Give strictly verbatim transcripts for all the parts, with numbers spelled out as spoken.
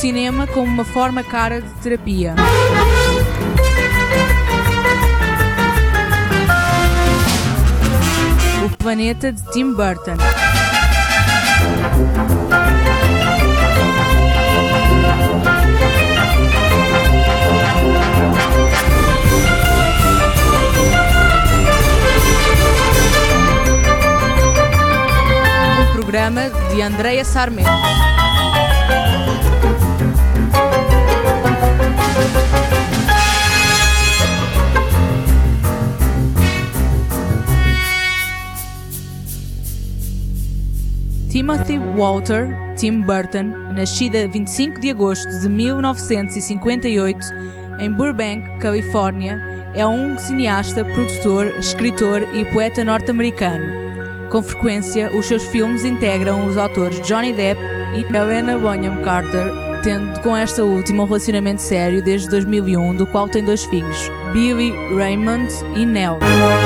cinema como uma forma cara de terapia. O Planeta de Tim Burton. O programa de Andrea Sarmento. Timothy Walter Tim Burton, nascido a vinte e cinco de agosto de mil novecentos e cinquenta e oito em Burbank, Califórnia, é um cineasta, produtor, escritor e poeta norte-americano. Com frequência, os seus filmes integram os autores Johnny Depp e Helena Bonham Carter, tendo com esta última um relacionamento sério desde dois mil e um, do qual tem dois filhos, Billy Raymond e Nell.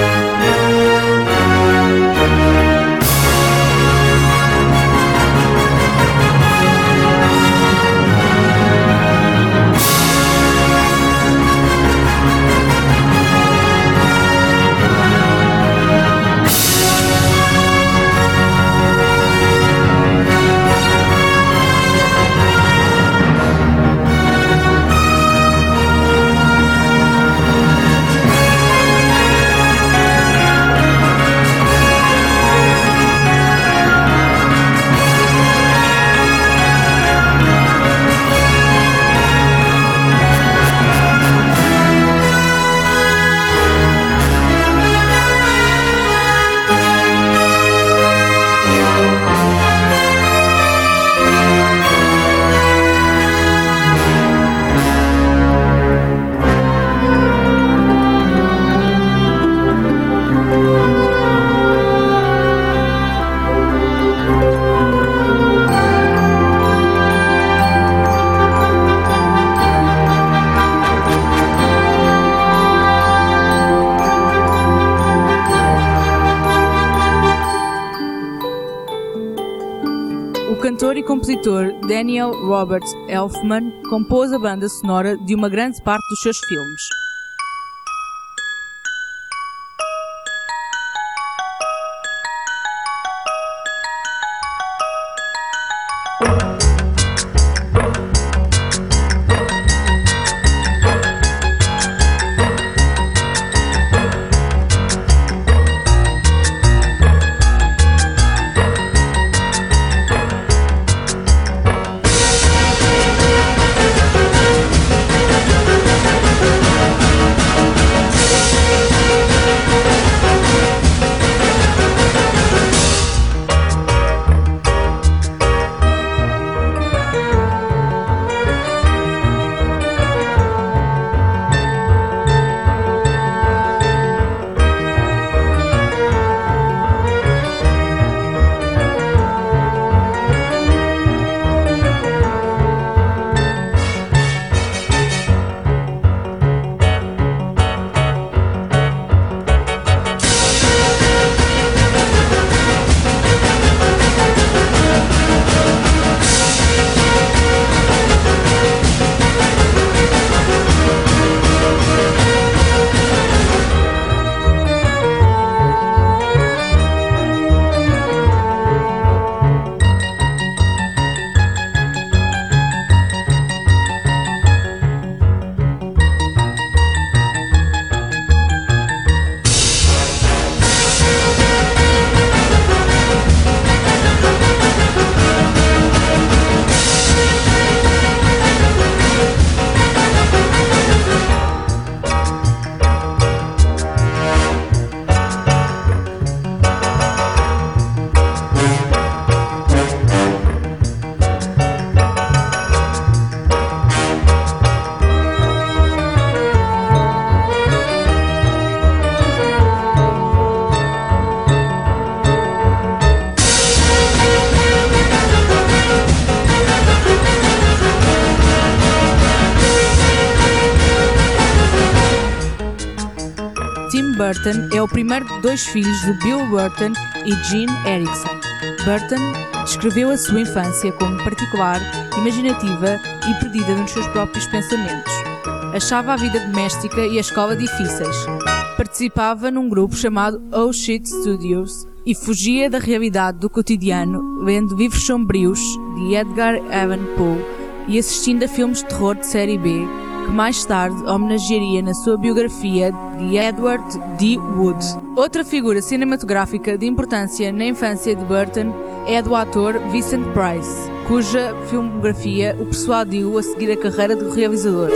O cantor e compositor Daniel Robert Elfman compôs a banda sonora de uma grande parte dos seus filmes. Tim Burton é o primeiro de dois filhos de Bill Burton e Jean Eriksen. Burton descreveu a sua infância como particular, imaginativa e perdida nos seus próprios pensamentos. Achava a vida doméstica e a escola difíceis. Participava num grupo chamado Oh Shit Studios e fugia da realidade do cotidiano, lendo livros sombrios de Edgar Allan Poe e assistindo a filmes de terror de série B, que mais tarde homenagearia na sua biografia de Edward D. Wood. Outra figura cinematográfica de importância na infância de Burton é a do ator Vincent Price, cuja filmografia o persuadiu a seguir a carreira de realizador.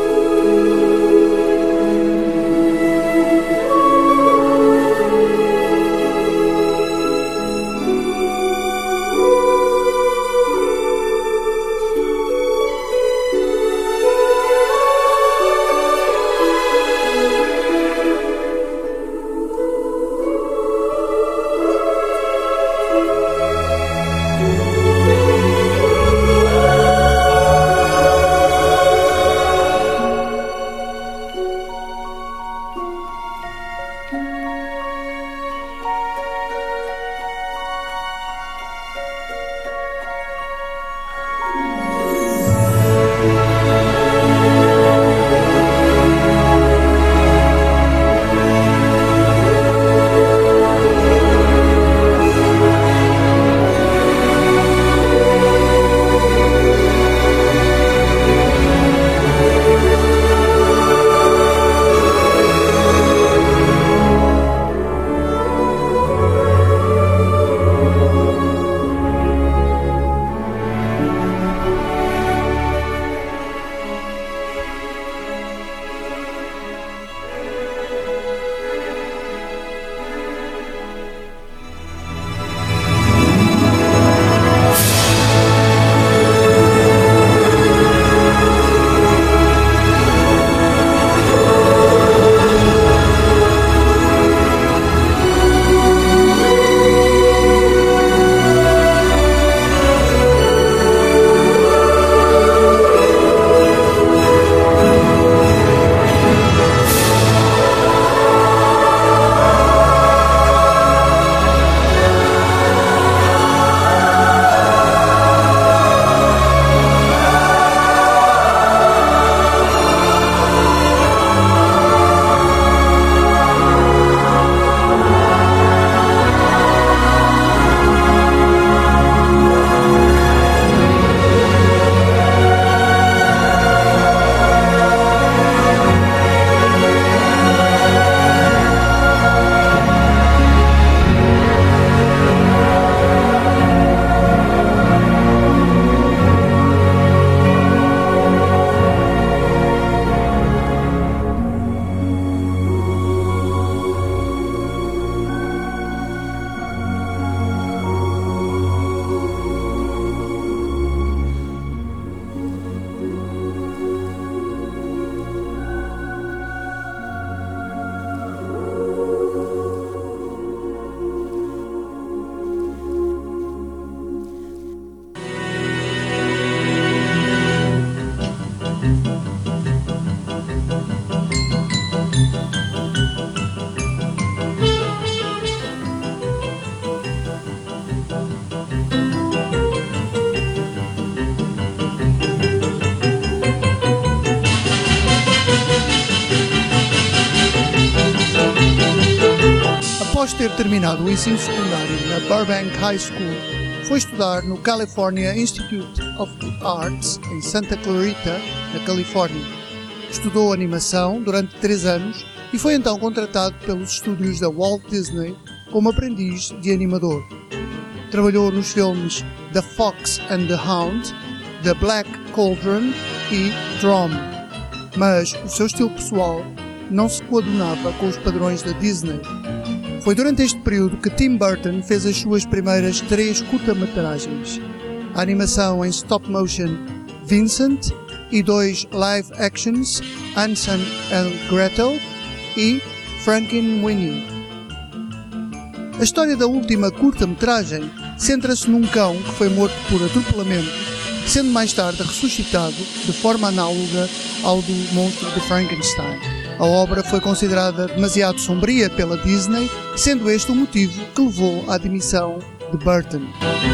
Após ter terminado o ensino secundário na Burbank High School, foi estudar no California Institute of the Arts, em Santa Clarita, na Califórnia. Estudou animação durante três anos e foi então contratado pelos estúdios da Walt Disney como aprendiz de animador. Trabalhou nos filmes The Fox and the Hound, The Black Cauldron e Drum, mas o seu estilo pessoal não se coadunava com os padrões da Disney. Foi durante este período que Tim Burton fez as suas primeiras três curta-metragens: a animação em stop-motion Vincent e dois live-actions Hansel and Gretel e Frankenweenie. A história da última curta-metragem centra-se num cão que foi morto por atropelamento, sendo mais tarde ressuscitado de forma análoga ao do monstro de Frankenstein. A obra foi considerada demasiado sombria pela Disney, sendo este o motivo que levou à demissão de Burton.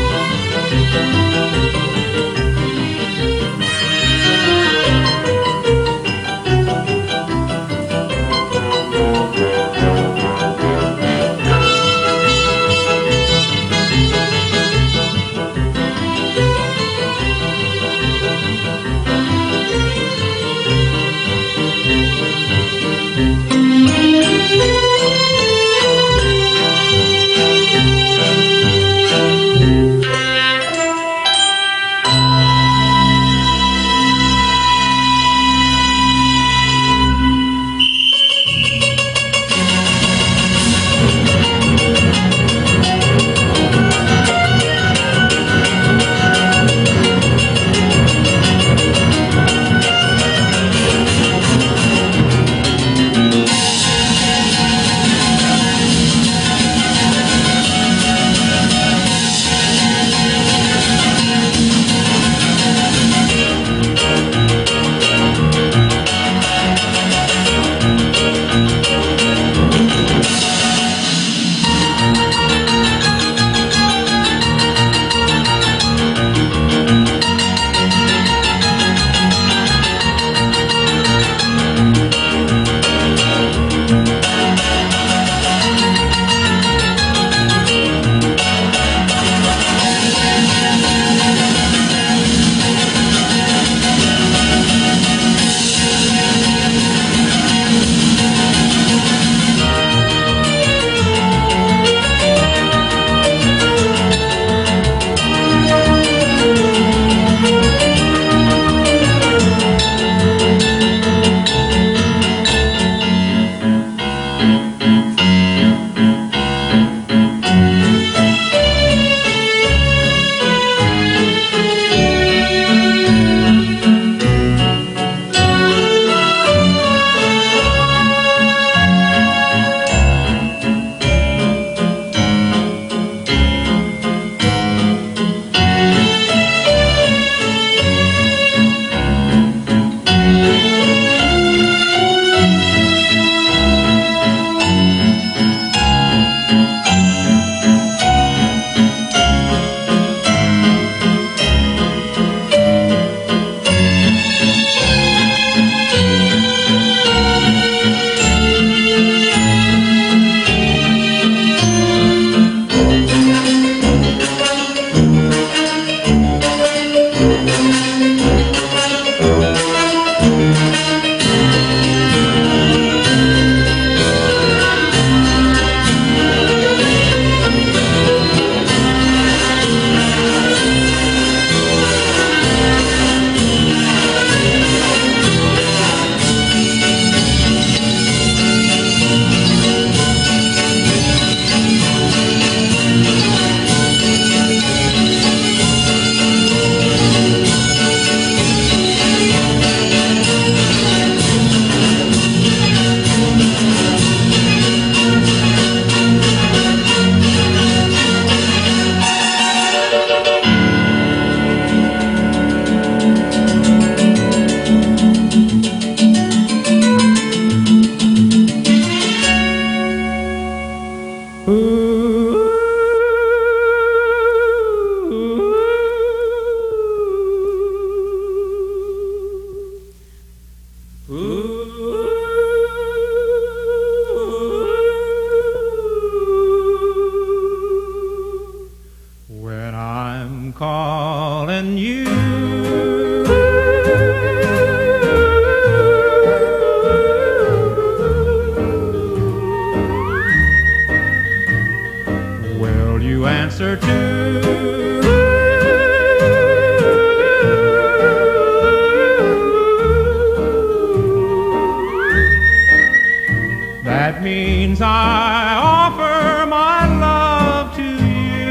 That means I offer my love to you,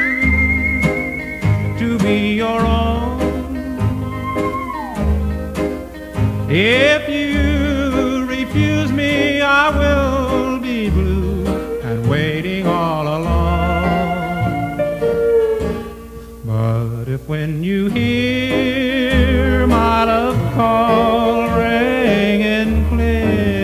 to be your own. If you refuse me, I will be blue and waiting all alone. But if when you hear my love call ringing clear,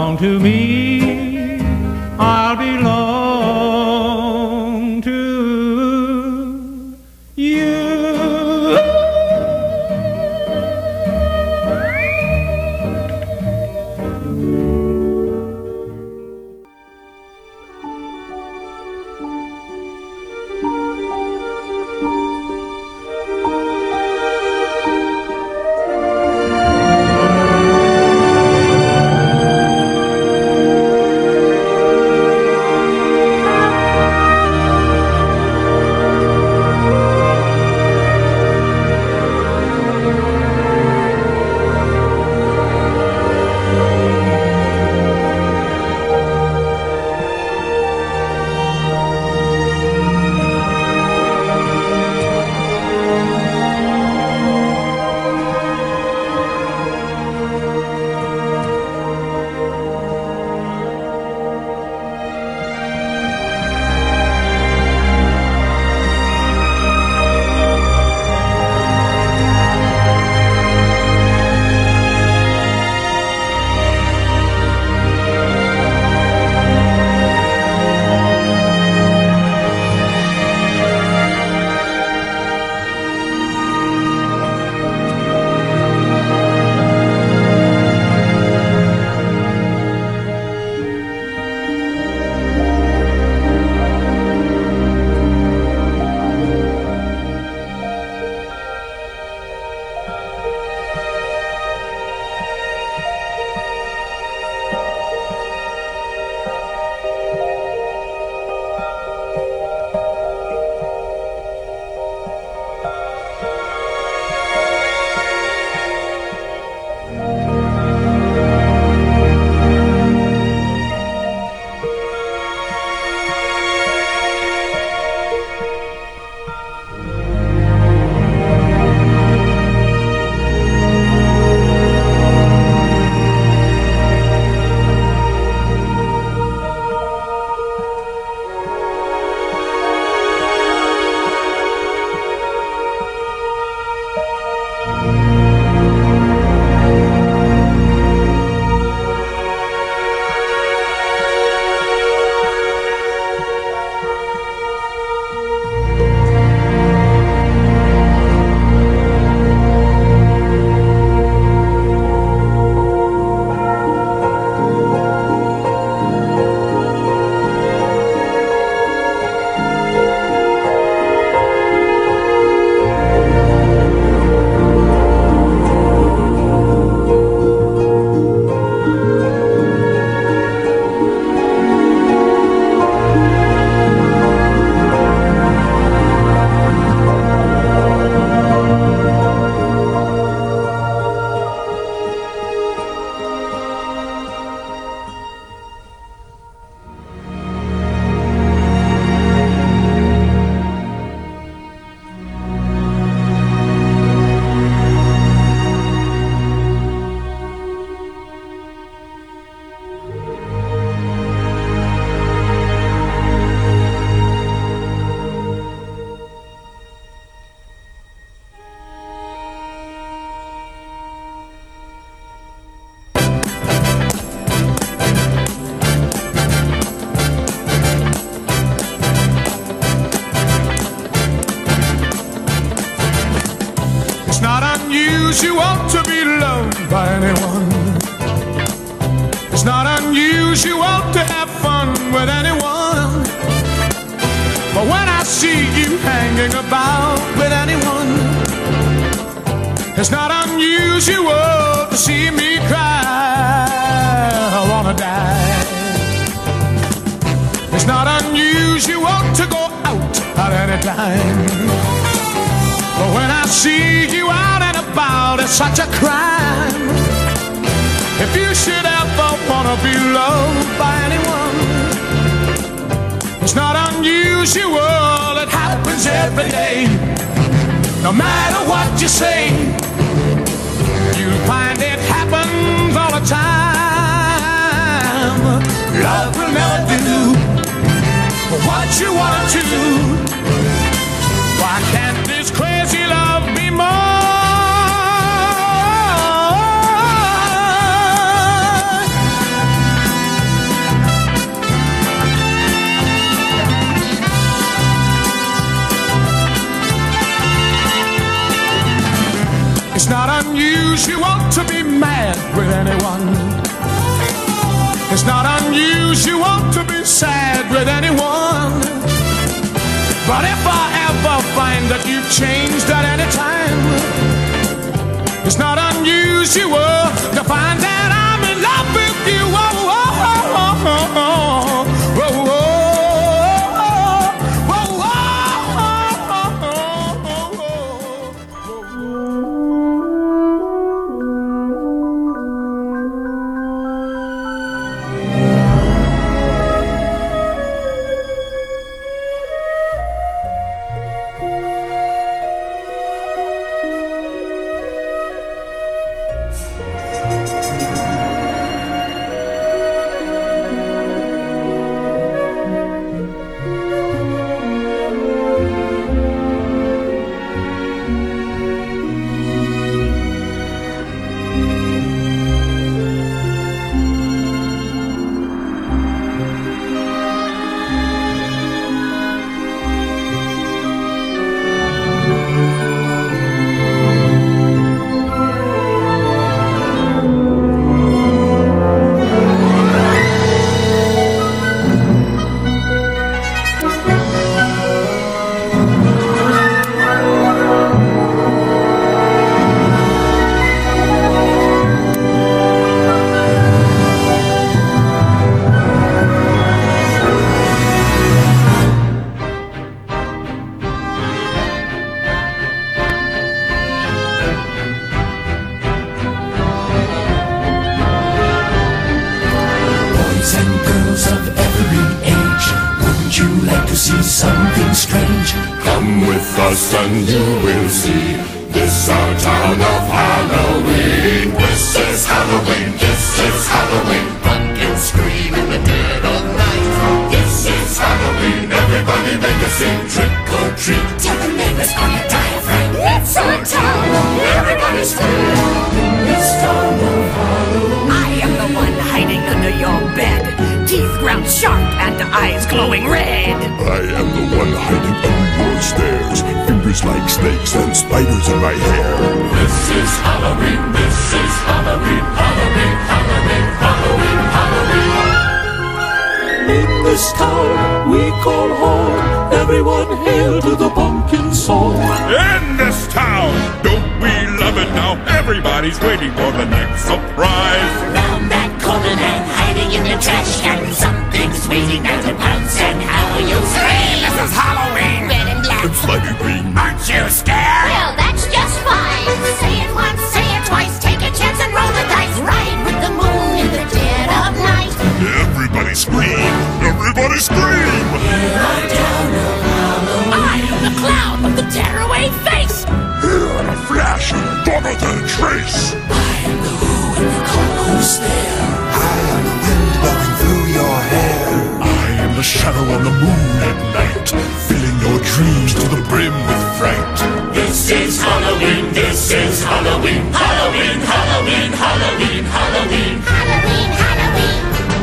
belong to me. I'll belong to you. unusual to be loved by anyone. It's not unusual to have fun with anyone. But when I see you hanging about with anyone, it's not unusual to see me cry. I wanna die. It's not unusual to go out at any time. But when I see you out and about, it's such a crime. If you should ever wanna be loved by anyone, it's not unusual, it happens every day. No matter what you say, you'll find it happens all the time. Love will never do what you want to do. Why can't this crazy love be more? unusual to be mad with anyone. It's not unusual to be sad with anyone. But if I ever find that you've changed at any time, it's not unusual to find that I'm in love with you. Oh, oh, oh, oh, oh, oh, oh, oh. And you will see this our town of Halloween. This is Halloween, this is Halloween. Pumpkins scream in the dead of night. This is Halloween, everybody make a scene. Trick or treat, tell the neighbors on your diaphragm. It's our town, everybody scream. This town of Halloween. I am the one hiding under your bed, teeth ground sharp and eyes glowing red. I am the one hiding under your stairs, fingers like snakes and spiders in my hair. This is Halloween, this is Halloween, Halloween, Halloween, Halloween, Halloween. In this town we call home, everyone hail to the pumpkin song. In this town, don't we love it now? Everybody's waiting for the next surprise. Round that corner and hiding in the trash can, something's waiting there to pounce, and how you scream. This is Halloween, red and black, and slimy green. Aren't you scared? Well, that's just fine. Say it once, say it twice, take a chance and roll the dice. Ride with the moon in the dead of night. Everybody scream, everybody scream. In our town of Halloween, I am the clown with the tearaway face. Here in a flash, dumber than a trace. I am the who in the call who's there. I am the wind blowing through your hair. I am the shadow on the moon at night, filling your dreams to the brim with fright. This is Halloween, this is Halloween, Halloween, Halloween, Halloween, Halloween, Halloween, Halloween.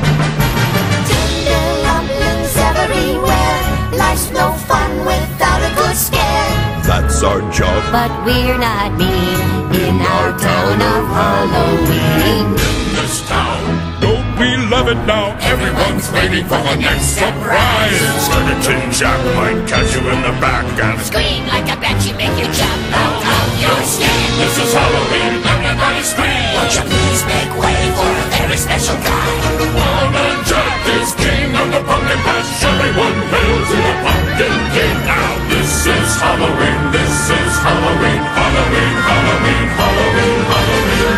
Tinder lumpions everywhere. Life's no fun without a good scare. That's our job. But we're not mean in our town of Halloween. In this town, Don't we love it now? Everyone's waiting for the next surprise. Skeleton Jack might catch you in the back and Scream like a banshee, make you jump out of your skin. this is Halloween, everybody scream. Won't you please make way for a very special guy? One-Man Jack is king of the pumpkin patch. Everyone hail to the pumpkin king. Now this is Halloween, this is Halloween, Halloween, Halloween, Halloween, Halloween.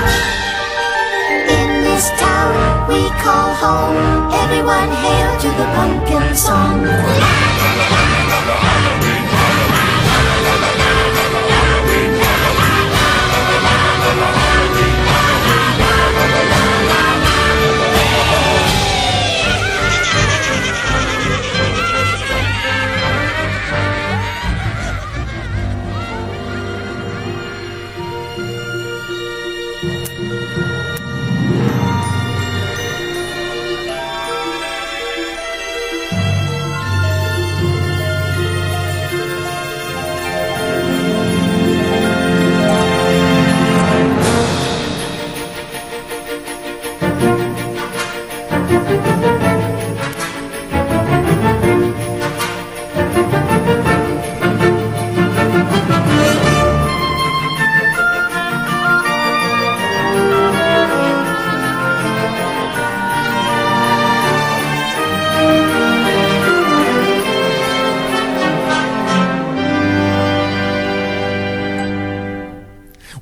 In this town we call home, everyone hail to the pumpkin song.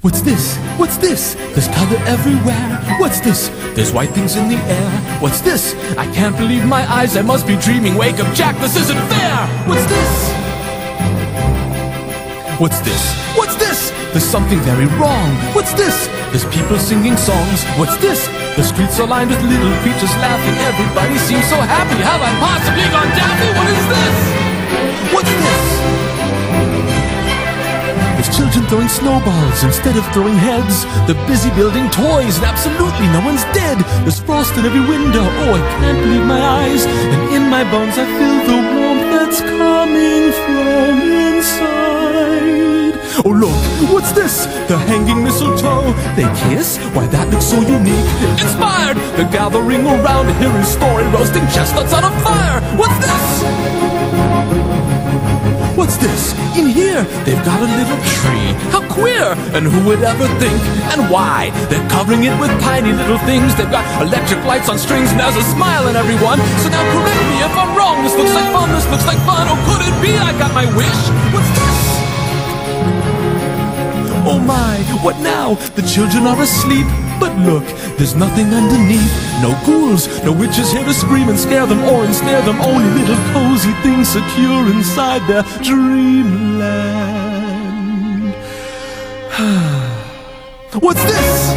What's this? What's this? There's color everywhere. What's this? There's white things in the air. What's this? I can't believe my eyes. I must be dreaming. Wake up, Jack, this isn't fair. What's this? What's this? What's this? There's something very wrong. What's this? There's people singing songs. What's this? The streets are lined with little creatures laughing. Everybody seems so happy. Have I possibly gone daffy? What is this? What's this? There's children throwing snowballs instead of throwing heads. They're busy building toys and absolutely no one's dead. There's frost in every window. Oh, I can't believe my eyes. And in my bones I feel the warmth that's coming from inside. Oh look, what's this? The hanging mistletoe. They kiss? Why that looks so unique. Inspired! They're gathering around to hear his story, roasting chestnuts on a fire. What's this? What's this? In here, they've got a little tree. How queer! And who would ever think? And why? They're covering it with tiny little things. They've got electric lights on strings and there's a smile in everyone. So now correct me if I'm wrong. This looks like fun, this looks like fun. Oh, could it be I got my wish? What's this? Oh my, what now? The children are asleep. But look, there's nothing underneath. No ghouls, no witches here to scream and scare them or ensnare them. Only little cozy things secure inside their dreamland. What's this?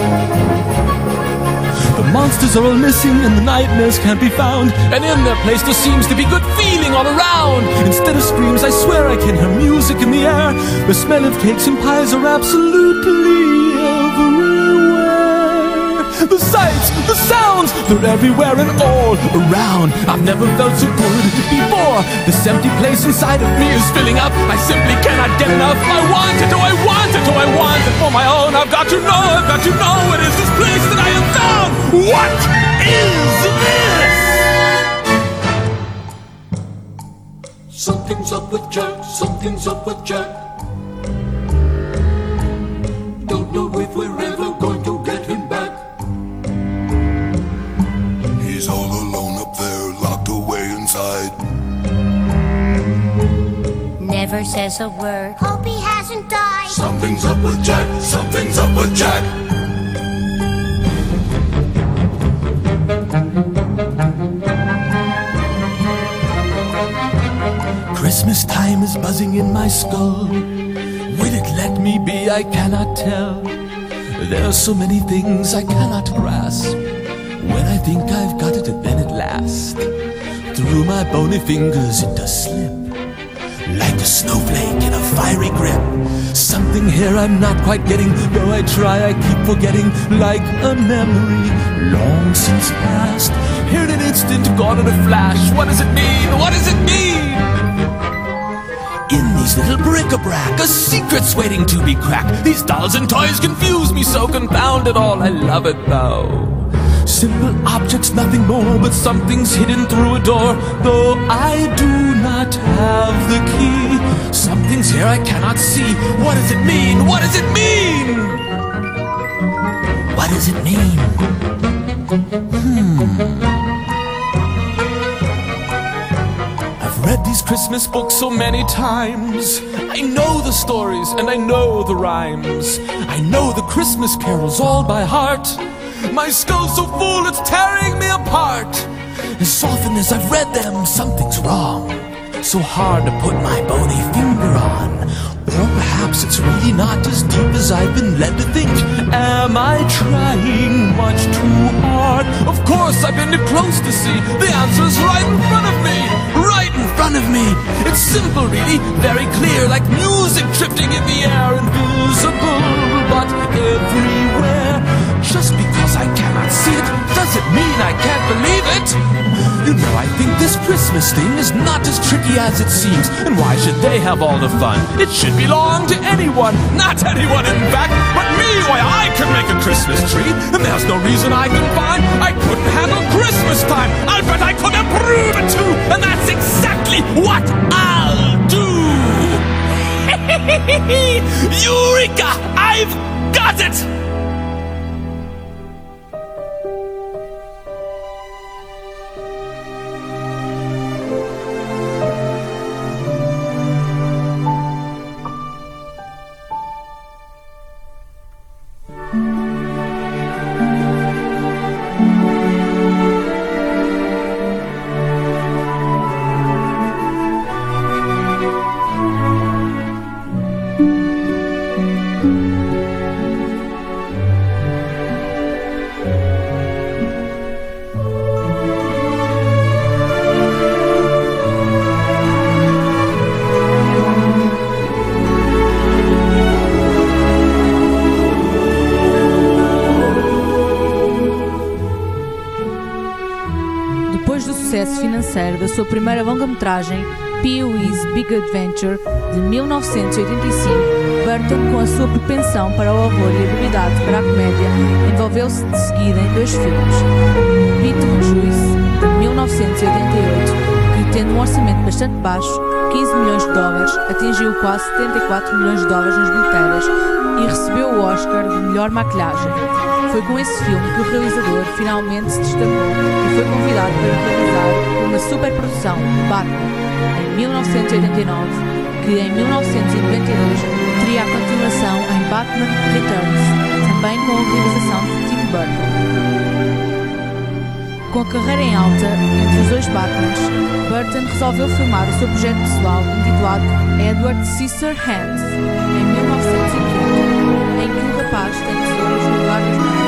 The monsters are all missing and the nightmares can't be found. And in their place there seems to be good feeling all around. Instead of screams, I swear I can hear music in the air. The smell of cakes and pies are absolutely everywhere. The sights, the sounds, they're everywhere and all around. I've never felt so good before. This empty place inside of me is filling up. I simply cannot get enough. I want it, oh I want it, oh I want it for my own. I've got to know, I've got to know it is this place that I have found. What is this? Something's up with Jack, something's up with Jack. Don't know if we're ever going to get him back. He's all alone up there, locked away inside. Never says a word. Hope he hasn't died. Something's up with Jack, something's up with Jack. Christmas time is buzzing in my skull. Will it let me be? I cannot tell. There are so many things I cannot grasp. When I think I've got it, then at last, through my bony fingers it does slip, like a snowflake in a fiery grip. Something here I'm not quite getting. Though I try, I keep forgetting. Like a memory long since past, here in an instant, gone in a flash. What does it mean? What does it mean? In these little bric-a-brac, a secret's waiting to be cracked. These dolls and toys confuse me so, confound it all. I love it though. Simple objects, nothing more, but something's hidden through a door. Though I do not have the key, something's here I cannot see. What does it mean? What does it mean? What does it mean? Hmm. I've read these Christmas books so many times. I know the stories and I know the rhymes. I know the Christmas carols all by heart. My skull's so full it's tearing me apart. As often as I've read them, something's wrong. So hard to put my bony finger on. Or perhaps it's really not as deep as I've been led to think. Am I trying much too hard? Of course I've been too close to see. The answer's right in front of me. Right in front of me. It's simple really, very clear. Like music drifting in the air, invisible but everywhere. Just because I cannot see it doesn't mean I can't believe it. You know, I think this Christmas thing is not as tricky as it seems. And why should they have all the fun? It should belong to anyone, not anyone in fact, but me. Why, I can make a Christmas tree, and there's no reason I can find I couldn't handle Christmas time. I bet I could improve it too, and that's exactly what I'll do. Eureka! I've got it! Depois do sucesso financeiro da sua primeira longa-metragem, Pee-wee's Big Adventure, de mil novecentos e oitenta e cinco, Burton, com a sua propensão para o horror e habilidade para a comédia, envolveu-se de seguida em dois filmes. Beetlejuice, de mil novecentos e oitenta e oito, que, tendo um orçamento bastante baixo, quinze milhões de dólares, atingiu quase setenta e quatro milhões de dólares nas bilheteiras e recebeu o Oscar de melhor maquilhagem. Foi com esse filme que o realizador finalmente se destacou e foi convidado para realizar uma superprodução, Batman, em mil novecentos e oitenta e nove, que em mil novecentos e noventa e dois teria a continuação em Batman Returns, também com a realização de Tim Burton. Com a carreira em alta entre os dois Batmans, Burton resolveu filmar o seu projeto pessoal intitulado Edward Scissorhands, em mil novecentos e trinta, em que o rapaz tem tesouras no lugar das mãos.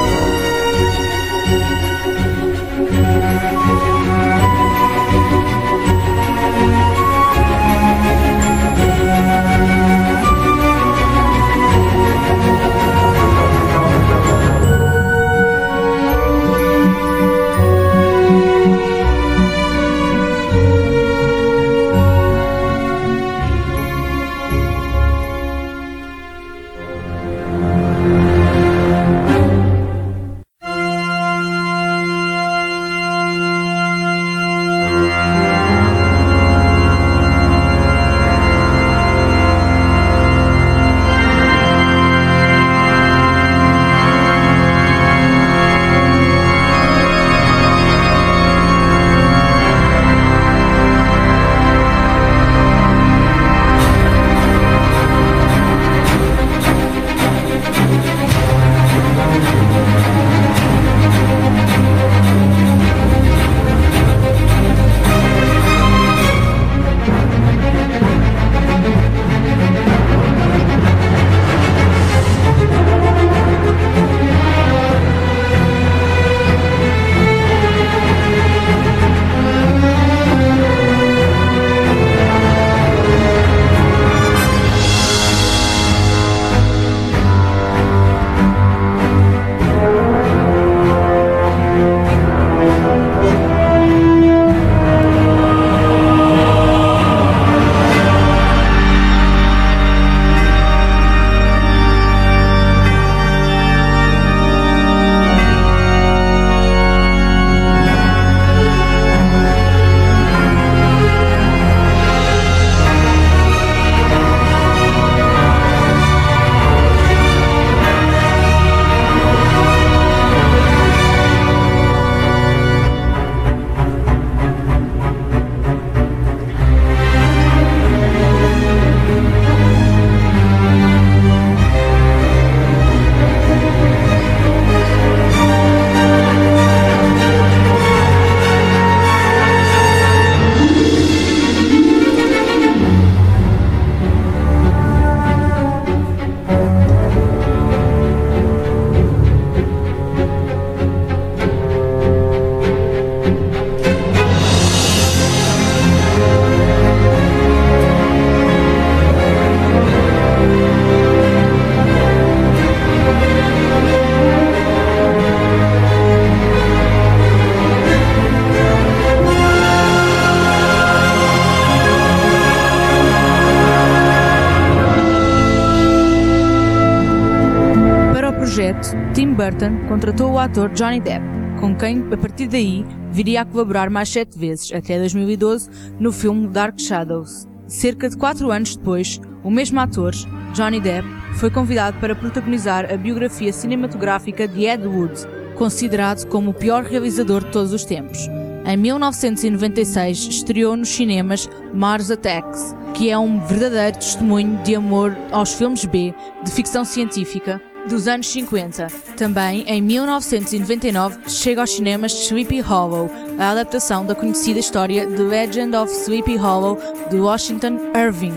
Tim Burton contratou o ator Johnny Depp, com quem, a partir daí, viria a colaborar mais sete vezes, até dois mil e doze, no filme Dark Shadows. Cerca de quatro anos depois, o mesmo ator, Johnny Depp, foi convidado para protagonizar a biografia cinematográfica de Ed Wood, considerado como o pior realizador de todos os tempos. Em mil novecentos e noventa e seis, estreou nos cinemas Mars Attacks, que é um verdadeiro testemunho de amor aos filmes B, de ficção científica, dos anos cinquenta. Também, em mil novecentos e noventa e nove, chega aos cinemas Sleepy Hollow, a adaptação da conhecida história The Legend of Sleepy Hollow, de Washington Irving.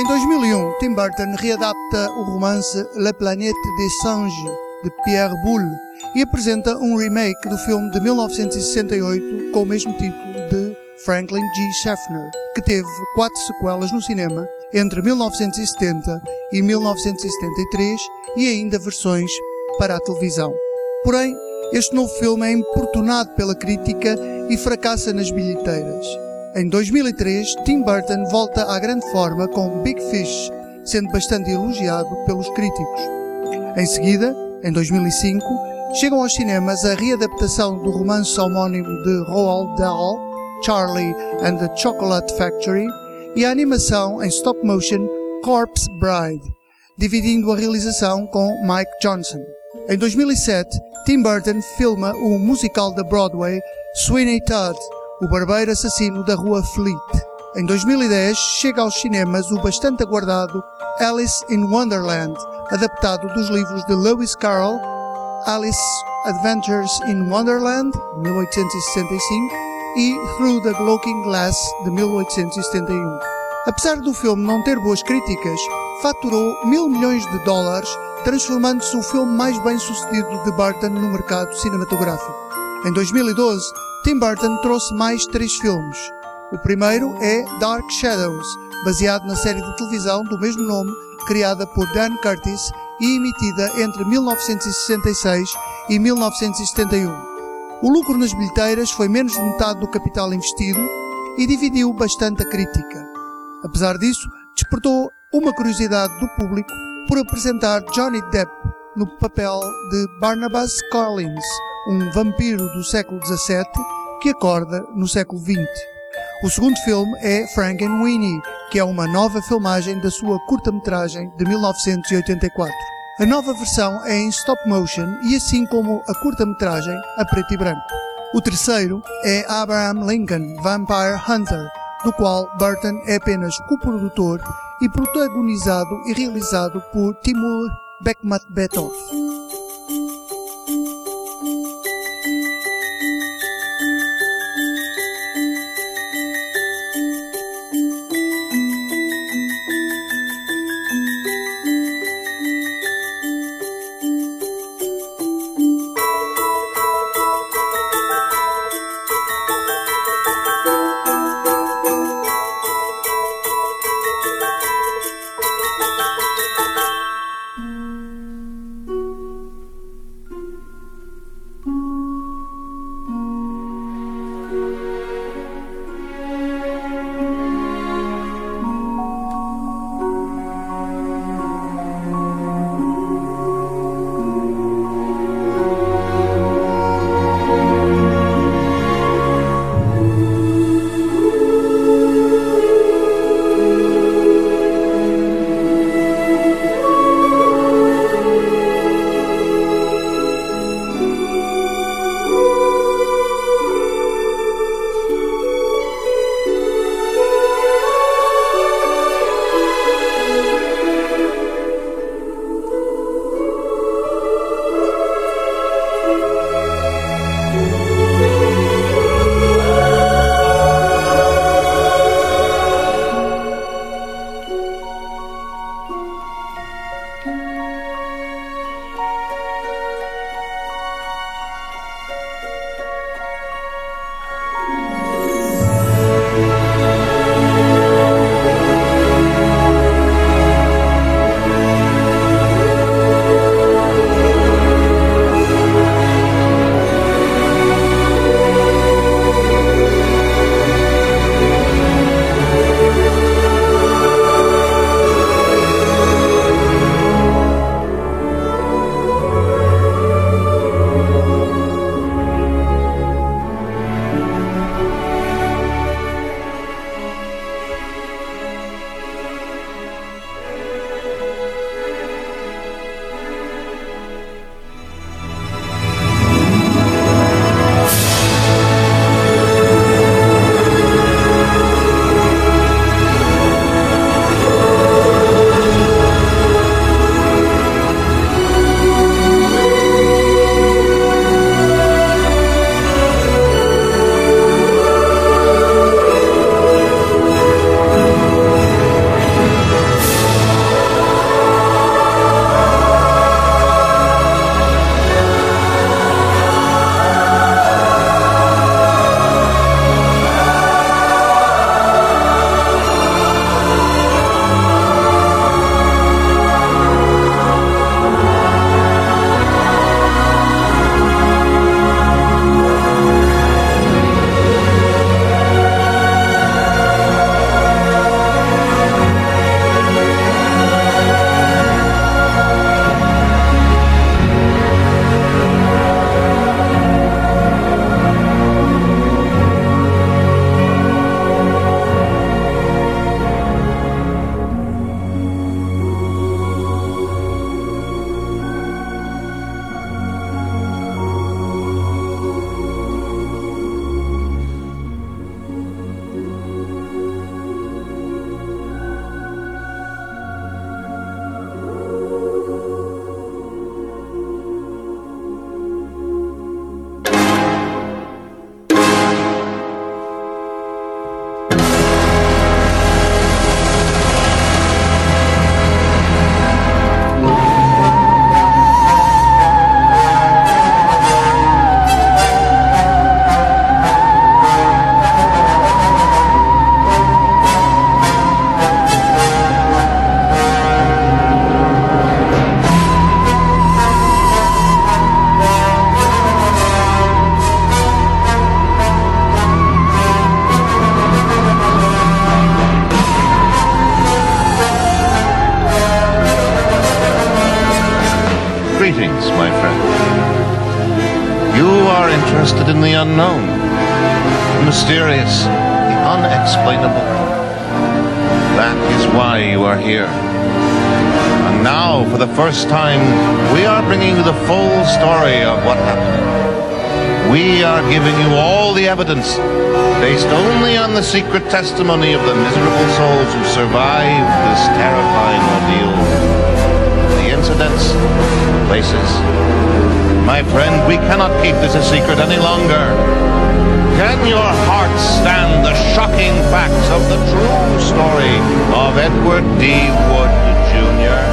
Em dois mil e um, Tim Burton readapta o romance La Planète des Singes, de Pierre Boulle, e apresenta um remake do filme de mil novecentos e sessenta e oito com o mesmo título de Franklin G. Schaffner, que teve quatro sequelas no cinema entre mil novecentos e setenta e mil novecentos e setenta e três e ainda versões para a televisão. Porém, este novo filme é importunado pela crítica e fracassa nas bilheteiras. Em dois mil e três, Tim Burton volta à grande forma com Big Fish, sendo bastante elogiado pelos críticos. Em seguida, em dois mil e cinco, chegam aos cinemas a readaptação do romance homónimo de Roald Dahl, Charlie and the Chocolate Factory, e a animação em stop motion Corpse Bride, dividindo a realização com Mike Johnson. Em dois mil e sete, Tim Burton filma o musical da Broadway Sweeney Todd, o barbeiro assassino da Rua Fleet. Em dois mil e dez, chega aos cinemas o bastante aguardado Alice in Wonderland, adaptado dos livros de Lewis Carroll, Alice Adventures in Wonderland, de mil oitocentos e sessenta e cinco, e Through the Looking Glass, de mil oitocentos e setenta e um. Apesar do filme não ter boas críticas, faturou mil milhões de dólares, transformando-se o filme mais bem sucedido de Burton no mercado cinematográfico. Em dois mil e doze, Tim Burton trouxe mais três filmes. O primeiro é Dark Shadows, baseado na série de televisão do mesmo nome, criada por Dan Curtis e emitida entre mil novecentos e sessenta e seis e mil novecentos e setenta e um. O lucro nas bilheteiras foi menos de metade do capital investido e dividiu bastante a crítica. Apesar disso, despertou uma curiosidade do público por apresentar Johnny Depp no papel de Barnabas Collins, um vampiro do século dezassete que acorda no século vinte. O segundo filme é Frankenweenie, que é uma nova filmagem da sua curta-metragem de mil novecentos e oitenta e quatro. A nova versão é em stop motion e assim como a curta-metragem a preto e branco. O terceiro é Abraham Lincoln Vampire Hunter, do qual Burton é apenas coprodutor e protagonizado e realizado por Timur Bekmambetov. interested in the unknown, the mysterious, the unexplainable. That is why you are here. And now, for the first time, we are bringing you the full story of what happened. We are giving you all the evidence, based only on the secret testimony of the miserable souls who survived this terrifying ordeal. The incidents, the places. My friend, we cannot keep this a secret any longer. Can your heart stand the shocking facts of the true story of Edward D. Wood, Junior?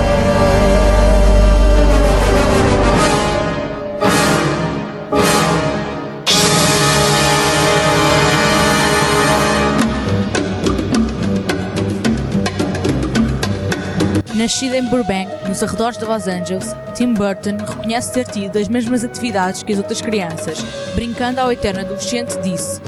Nascido em Burbank, nos arredores de Los Angeles, Tim Burton reconhece ter tido as mesmas atividades que as outras crianças. Brincando ao eterno adolescente, disse: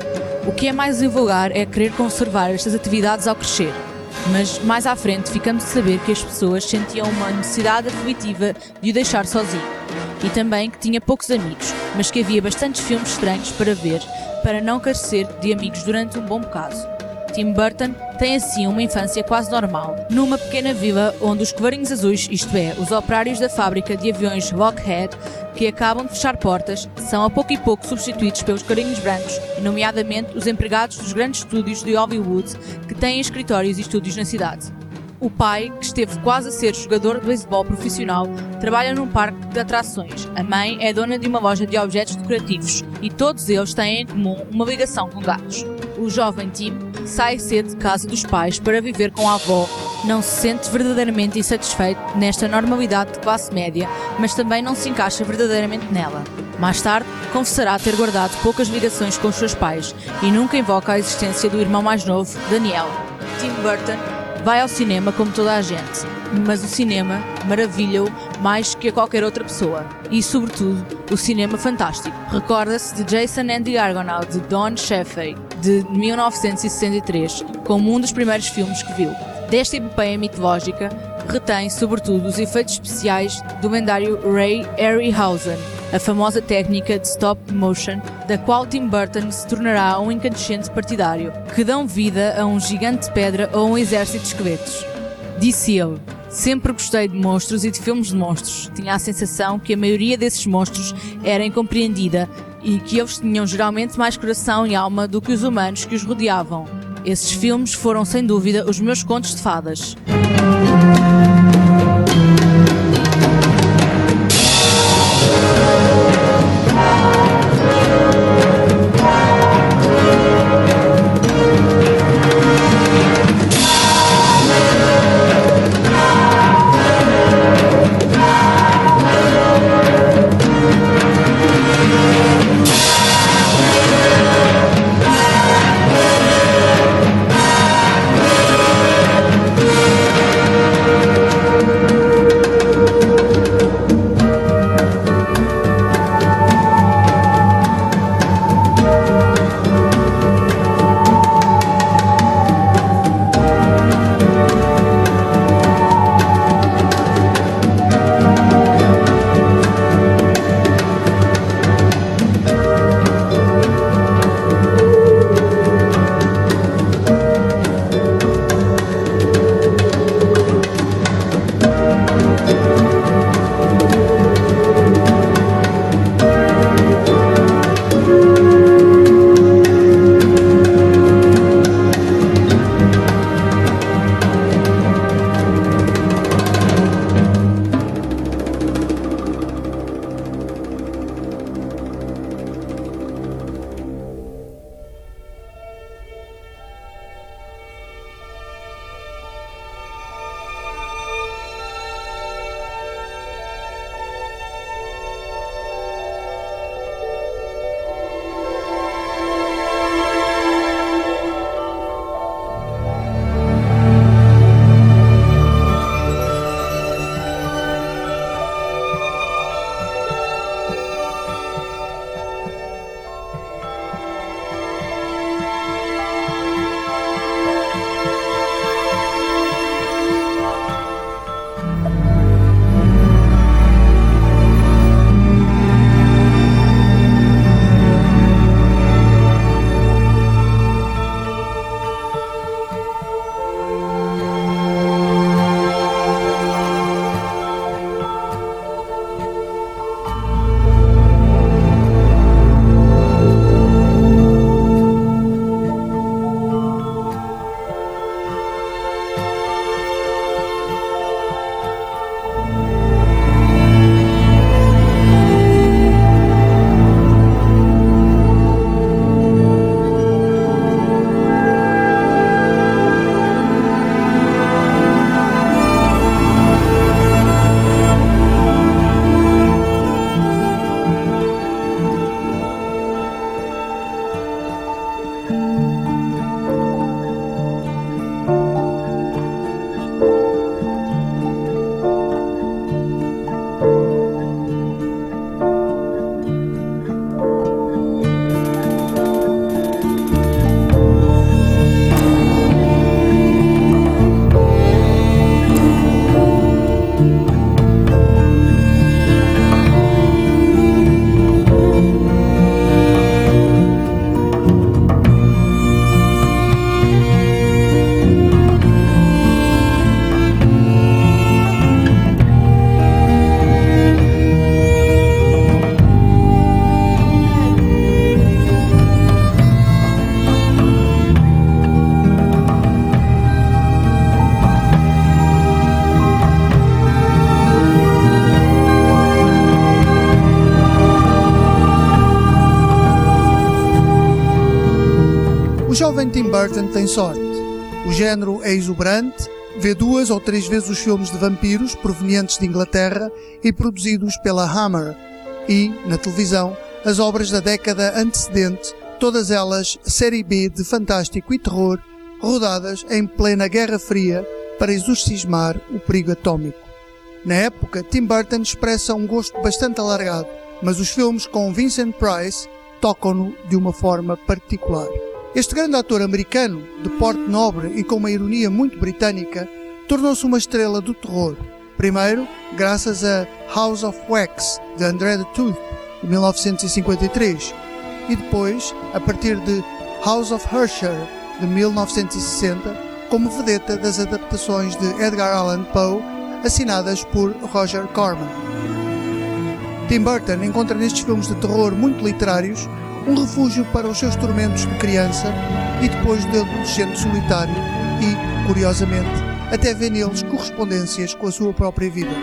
"O que é mais invulgar é querer conservar estas atividades ao crescer." Mas mais à frente ficamos a saber que as pessoas sentiam uma necessidade aflitiva de o deixar sozinho. E também que tinha poucos amigos, mas que havia bastantes filmes estranhos para ver, para não carecer de amigos durante um bom bocado. Tim Burton tem assim uma infância quase normal, numa pequena vila onde os covarinhos azuis, isto é, os operários da fábrica de aviões Lockheed, que acabam de fechar portas, são a pouco e pouco substituídos pelos carinhos brancos, nomeadamente os empregados dos grandes estúdios de Hollywood que têm escritórios e estúdios na cidade. O pai, que esteve quase a ser jogador de beisebol profissional, trabalha num parque de atrações. A mãe é dona de uma loja de objetos decorativos e todos eles têm em comum uma ligação com gatos. O jovem Tim sai cedo de casa dos pais para viver com a avó. Não se sente verdadeiramente insatisfeito nesta normalidade de classe média, mas também não se encaixa verdadeiramente nela. Mais tarde, confessará ter guardado poucas ligações com os seus pais e nunca invoca a existência do irmão mais novo, Daniel. Tim Burton vai ao cinema como toda a gente, mas o cinema maravilha-o mais que a qualquer outra pessoa. E, sobretudo, o cinema fantástico. Recorda-se de Jason and the Argonauts, de Don Sheffield, de mil novecentos e sessenta e três, como um dos primeiros filmes que viu. Desta epopeia mitológica, retém, sobretudo, os efeitos especiais do lendário Ray Harryhausen, a famosa técnica de stop motion, da qual Tim Burton se tornará um incandescente partidário, que dão vida a um gigante de pedra ou um exército de esqueletos. Disse ele: "Sempre gostei de monstros e de filmes de monstros. Tinha a sensação que a maioria desses monstros era incompreendida e que eles tinham geralmente mais coração e alma do que os humanos que os rodeavam. Esses filmes foram, sem dúvida, os meus contos de fadas." jovem Tim Burton tem sorte. O género é exuberante, vê duas ou três vezes os filmes de vampiros provenientes de Inglaterra e produzidos pela Hammer, e, na televisão, as obras da década antecedente, todas elas série B de fantástico e terror, rodadas em plena Guerra Fria para exorcismar o perigo atómico. Na época, Tim Burton expressa um gosto bastante alargado, mas os filmes com Vincent Price tocam-no de uma forma particular. Este grande ator americano, de porte nobre e com uma ironia muito britânica, tornou-se uma estrela do terror. Primeiro, graças a House of Wax, de André the Tooth, de mil novecentos e cinquenta e três, e depois, a partir de House of Usher, de mil novecentos e sessenta, como vedeta das adaptações de Edgar Allan Poe, assinadas por Roger Corman. Tim Burton encontra nestes filmes de terror muito literários um refúgio para os seus tormentos de criança e depois de adolescente solitário e, curiosamente, até vê neles correspondências com a sua própria vida.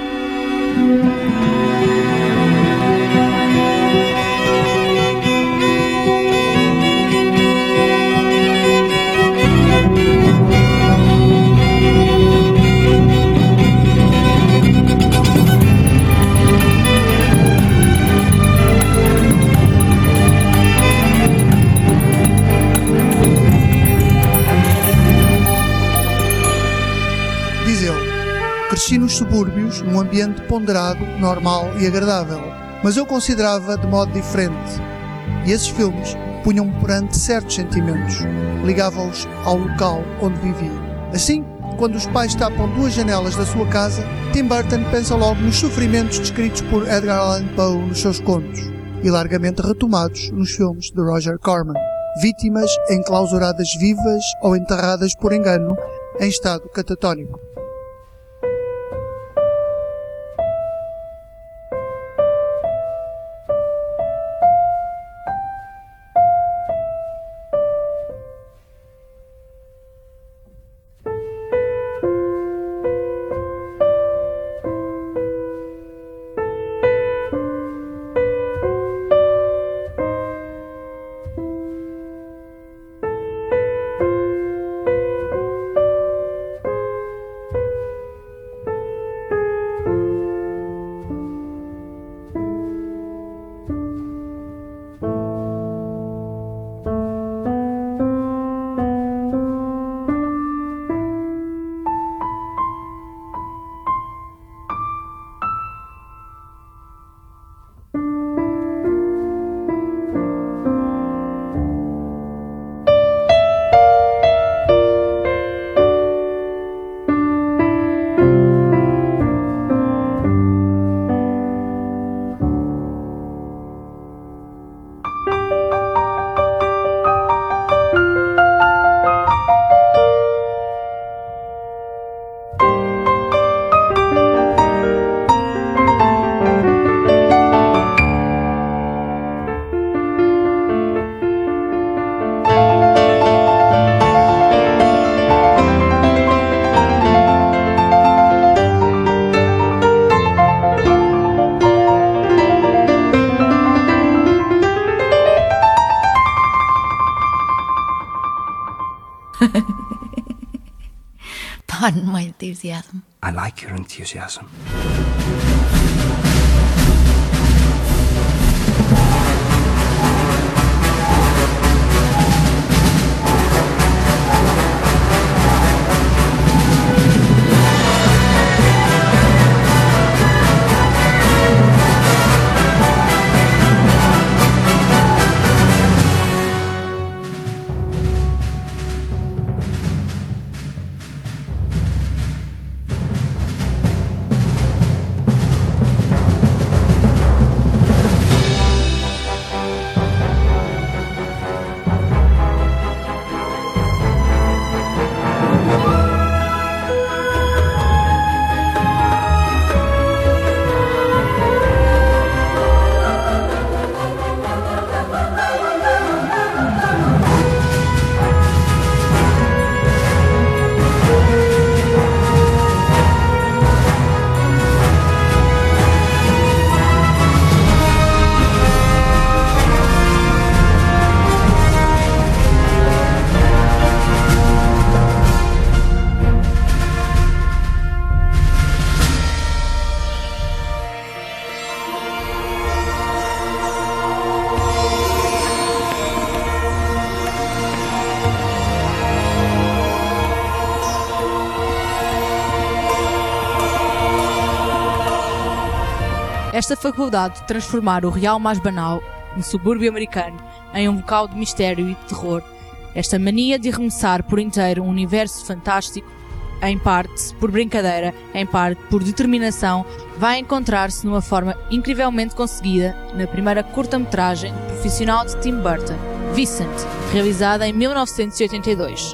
Cresci nos subúrbios, num ambiente ponderado, normal e agradável, mas eu considerava de modo diferente. E esses filmes punham-me perante certos sentimentos, ligavam-os ao local onde vivia. Assim, quando os pais tapam duas janelas da sua casa, Tim Burton pensa logo nos sofrimentos descritos por Edgar Allan Poe nos seus contos, e largamente retomados nos filmes de Roger Corman. Vítimas enclausuradas vivas ou enterradas por engano em estado catatónico. Pardon my enthusiasm. I like your enthusiasm. Esta faculdade de transformar o real mais banal, um subúrbio americano, em um local de mistério e de terror, esta mania de arremessar por inteiro um universo fantástico, em parte por brincadeira, em parte por determinação, vai encontrar-se numa forma incrivelmente conseguida na primeira curta-metragem profissional de Tim Burton, Vincent, realizada em mil novecentos e oitenta e dois.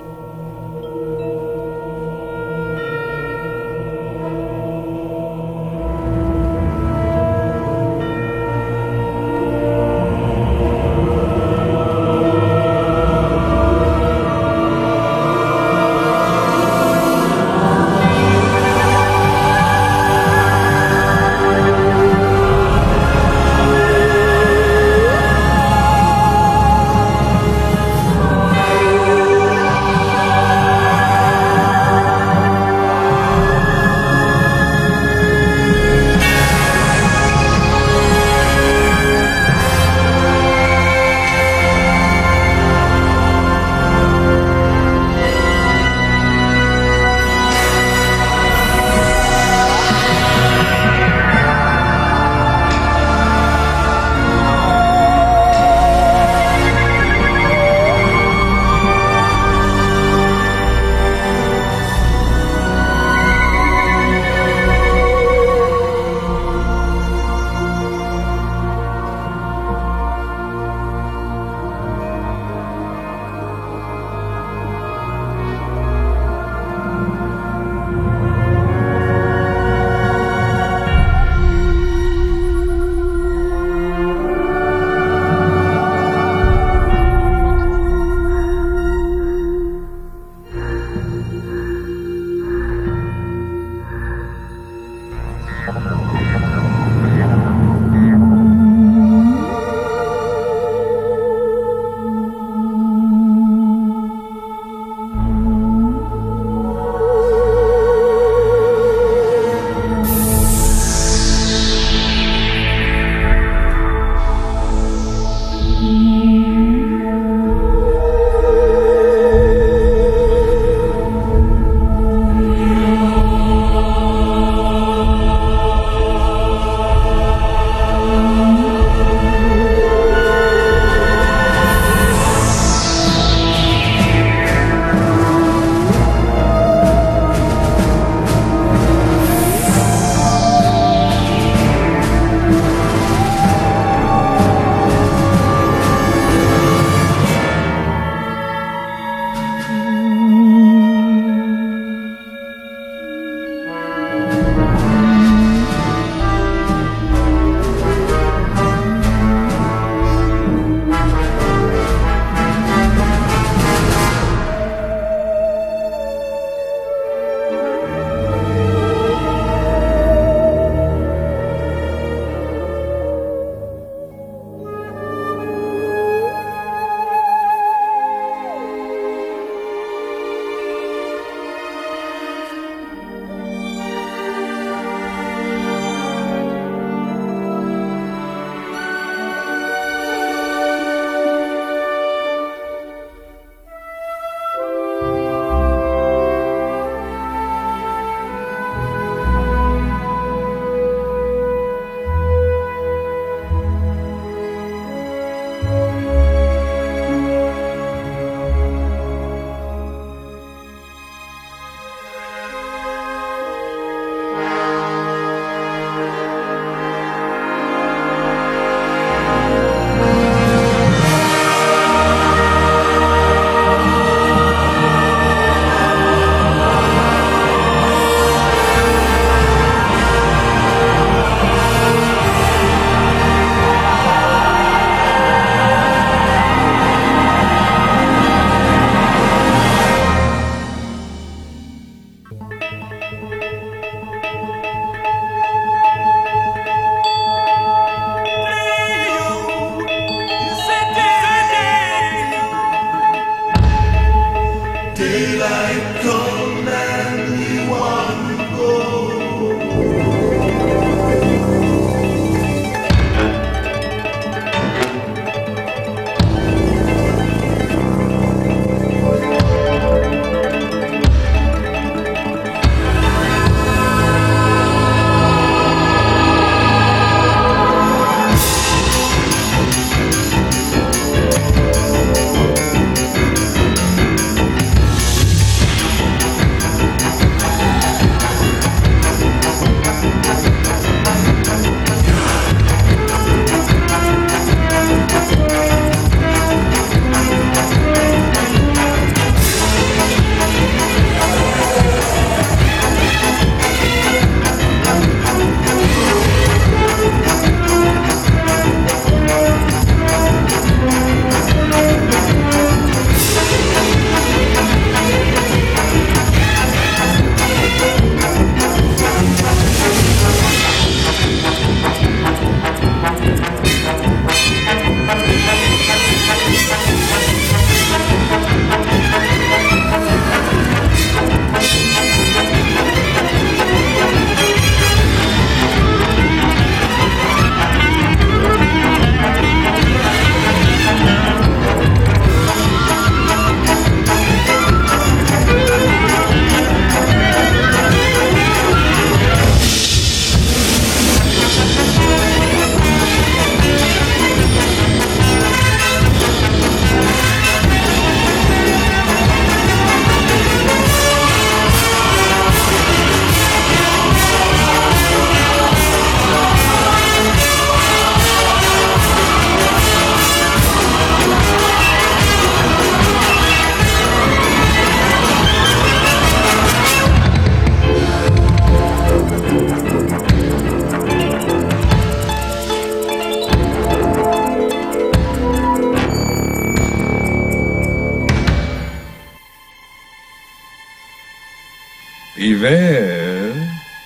Beware.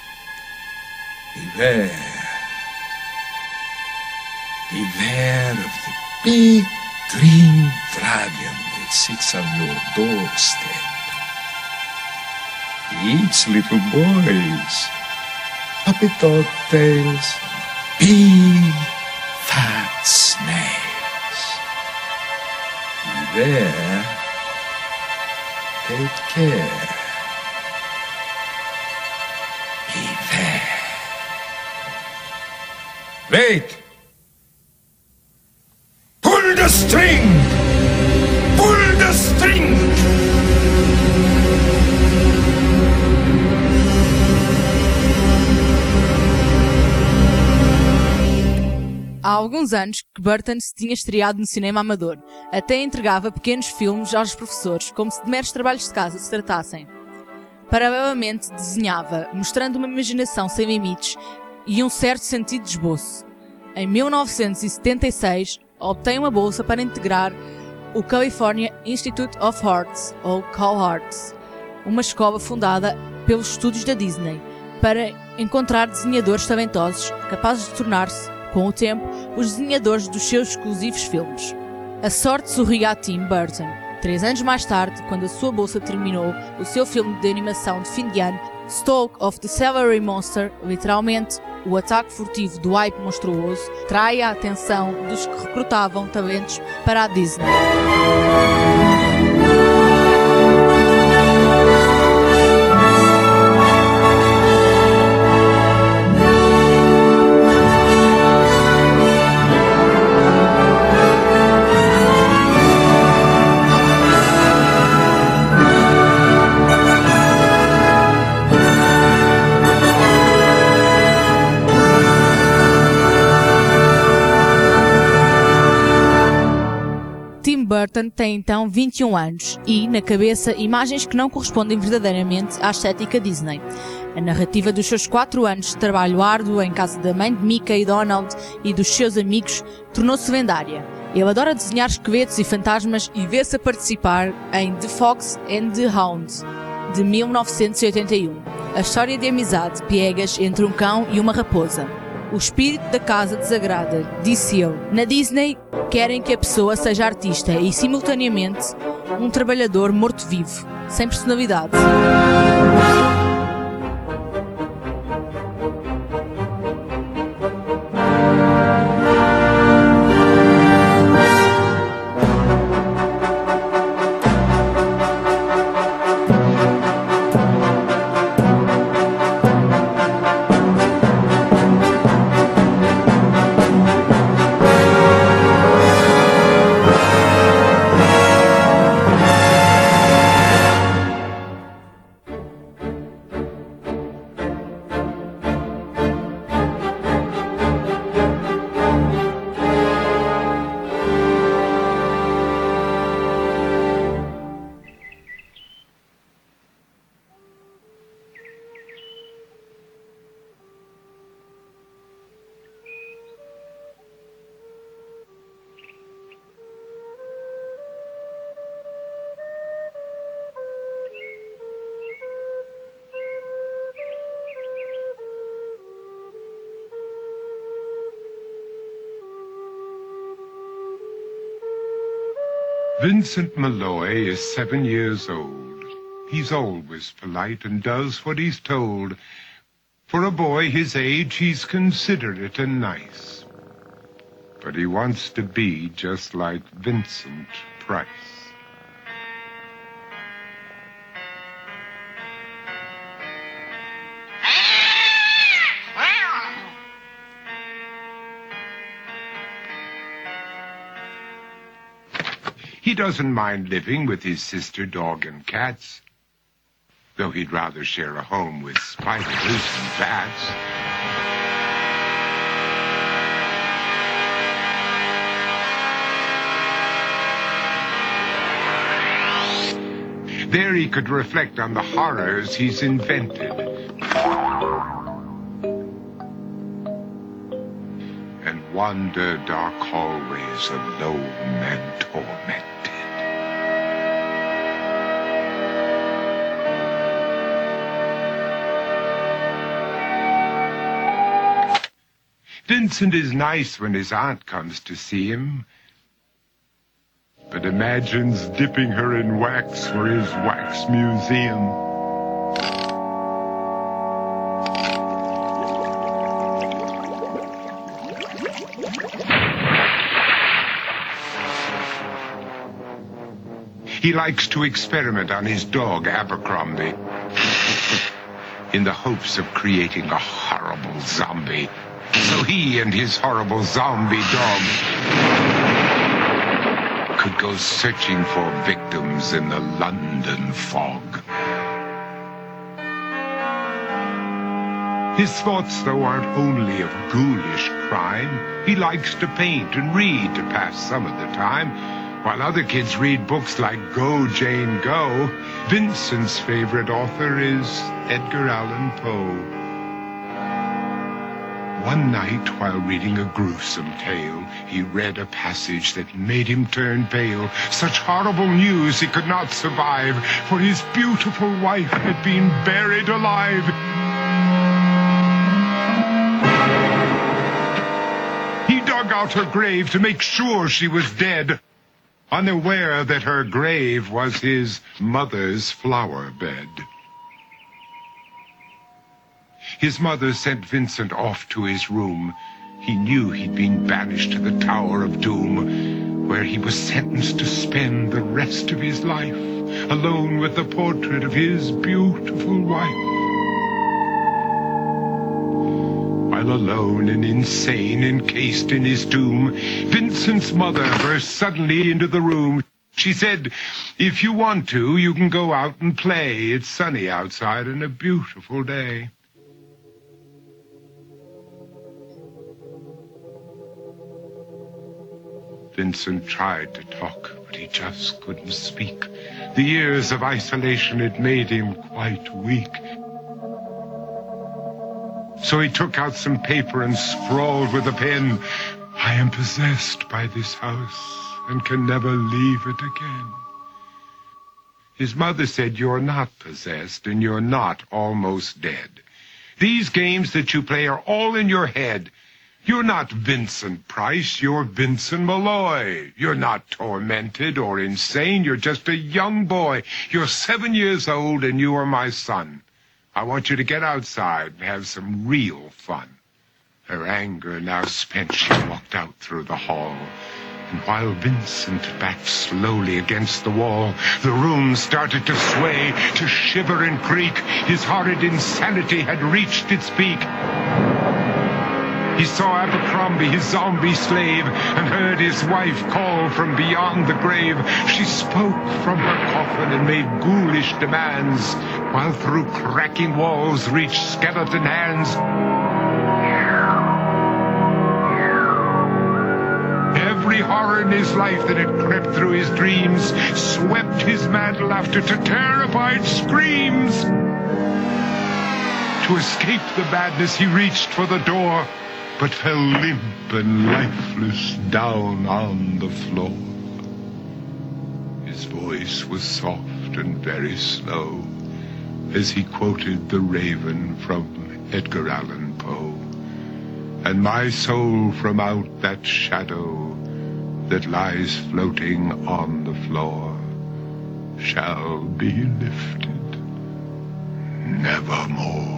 Beware. Beware of the big green dragon that sits on your doorstep. He eats little boys, puppy dog tails, big fat snails. Beware. Take care. Beware. Wait! Pull the string! Pull the string! Há alguns anos que Burton se tinha estreado no cinema amador. Até entregava pequenos filmes aos professores, como se de meros trabalhos de casa se tratassem. Paralelamente desenhava, mostrando uma imaginação sem limites e um certo sentido de esboço. Em mil novecentos e setenta e seis, obtém uma bolsa para integrar o California Institute of Arts, ou Cal Arts, uma escola fundada pelos estúdios da Disney, para encontrar desenhadores talentosos capazes de tornar-se, com o tempo, os desenhadores dos seus exclusivos filmes. A sorte sorria a Tim Burton. Três anos mais tarde, quando a sua bolsa terminou, o seu filme de animação de fim de ano, Stalk of the Celery Monster, literalmente, o ataque furtivo do hype monstruoso, trai a atenção dos que recrutavam talentos para a Disney. Burton tem então vinte e um anos e, na cabeça, imagens que não correspondem verdadeiramente à estética Disney. A narrativa dos seus quatro anos de trabalho árduo em casa da mãe de Mickey, Donald e dos seus amigos tornou-se lendária. Ele adora desenhar esqueletos e fantasmas e vê-se a participar em The Fox and the Hound, de mil novecentos e oitenta e um. A história de amizade piegas entre um cão e uma raposa. O espírito da casa desagrada, disse ele. Na Disney, querem que a pessoa seja artista e, simultaneamente, um trabalhador morto-vivo, sem personalidade. Vincent Malloy is seven years old. He's always polite and does what he's told. For a boy his age, he's considerate and nice. But he wants to be just like Vincent Price. He doesn't mind living with his sister, dog, and cats, though he'd rather share a home with spiders and bats. There he could reflect on the horrors he's invented. And wander dark hallways alone and tormented. Vincent is nice when his aunt comes to see him, but imagines dipping her in wax for his wax museum. He likes to experiment on his dog, Abercrombie, in the hopes of creating a horrible zombie. So he and his horrible zombie dog could go searching for victims in the London fog. His thoughts, though, aren't only of ghoulish crime. He likes to paint and read to pass some of the time. While other kids read books like Go, Jane, Go, Vincent's favorite author is Edgar Allan Poe. One night, while reading a gruesome tale, he read a passage that made him turn pale. Such horrible news he could not survive, for his beautiful wife had been buried alive. He dug out her grave to make sure she was dead, unaware that her grave was his mother's flower bed. His mother sent Vincent off to his room. He knew he'd been banished to the Tower of Doom, where he was sentenced to spend the rest of his life alone with the portrait of his beautiful wife. While alone and insane, encased in his tomb, Vincent's mother burst suddenly into the room. She said, "If you want to, you can go out and play. It's sunny outside and a beautiful day." Vincent tried to talk, but he just couldn't speak. The years of isolation had made him quite weak. So he took out some paper and scrawled with a pen, "I am possessed by this house and can never leave it again." His mother said, "You're not possessed and you're not almost dead. These games that you play are all in your head. You're not Vincent Price, you're Vincent Malloy. You're not tormented or insane, you're just a young boy. You're seven years old and you are my son. I want you to get outside and have some real fun." Her anger now spent, she walked out through the hall. And while Vincent backed slowly against the wall, the room started to sway, to shiver and creak. His horrid insanity had reached its peak. He saw Abercrombie, his zombie slave, and heard his wife call from beyond the grave. She spoke from her coffin and made ghoulish demands, while through cracking walls reached skeleton hands. Every horror in his life that had crept through his dreams swept his mad laughter to terrified screams. To escape the madness, he reached for the door, but fell limp and lifeless down on the floor. His voice was soft and very slow as he quoted The Raven from Edgar Allan Poe. "And my soul from out that shadow that lies floating on the floor shall be lifted nevermore."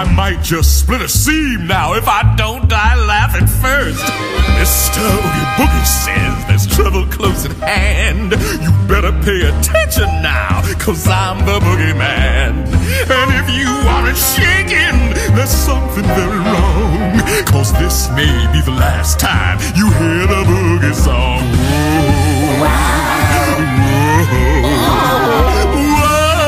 might just split a seam now if I don't die laughing first. Mister Oogie Boogie says there's trouble close at hand. You better pay attention now, cause I'm the boogeyman. And if you aren't shaking, there's something very wrong, cause this may be the last time you hear the boogie song. Whoa, whoa, whoa.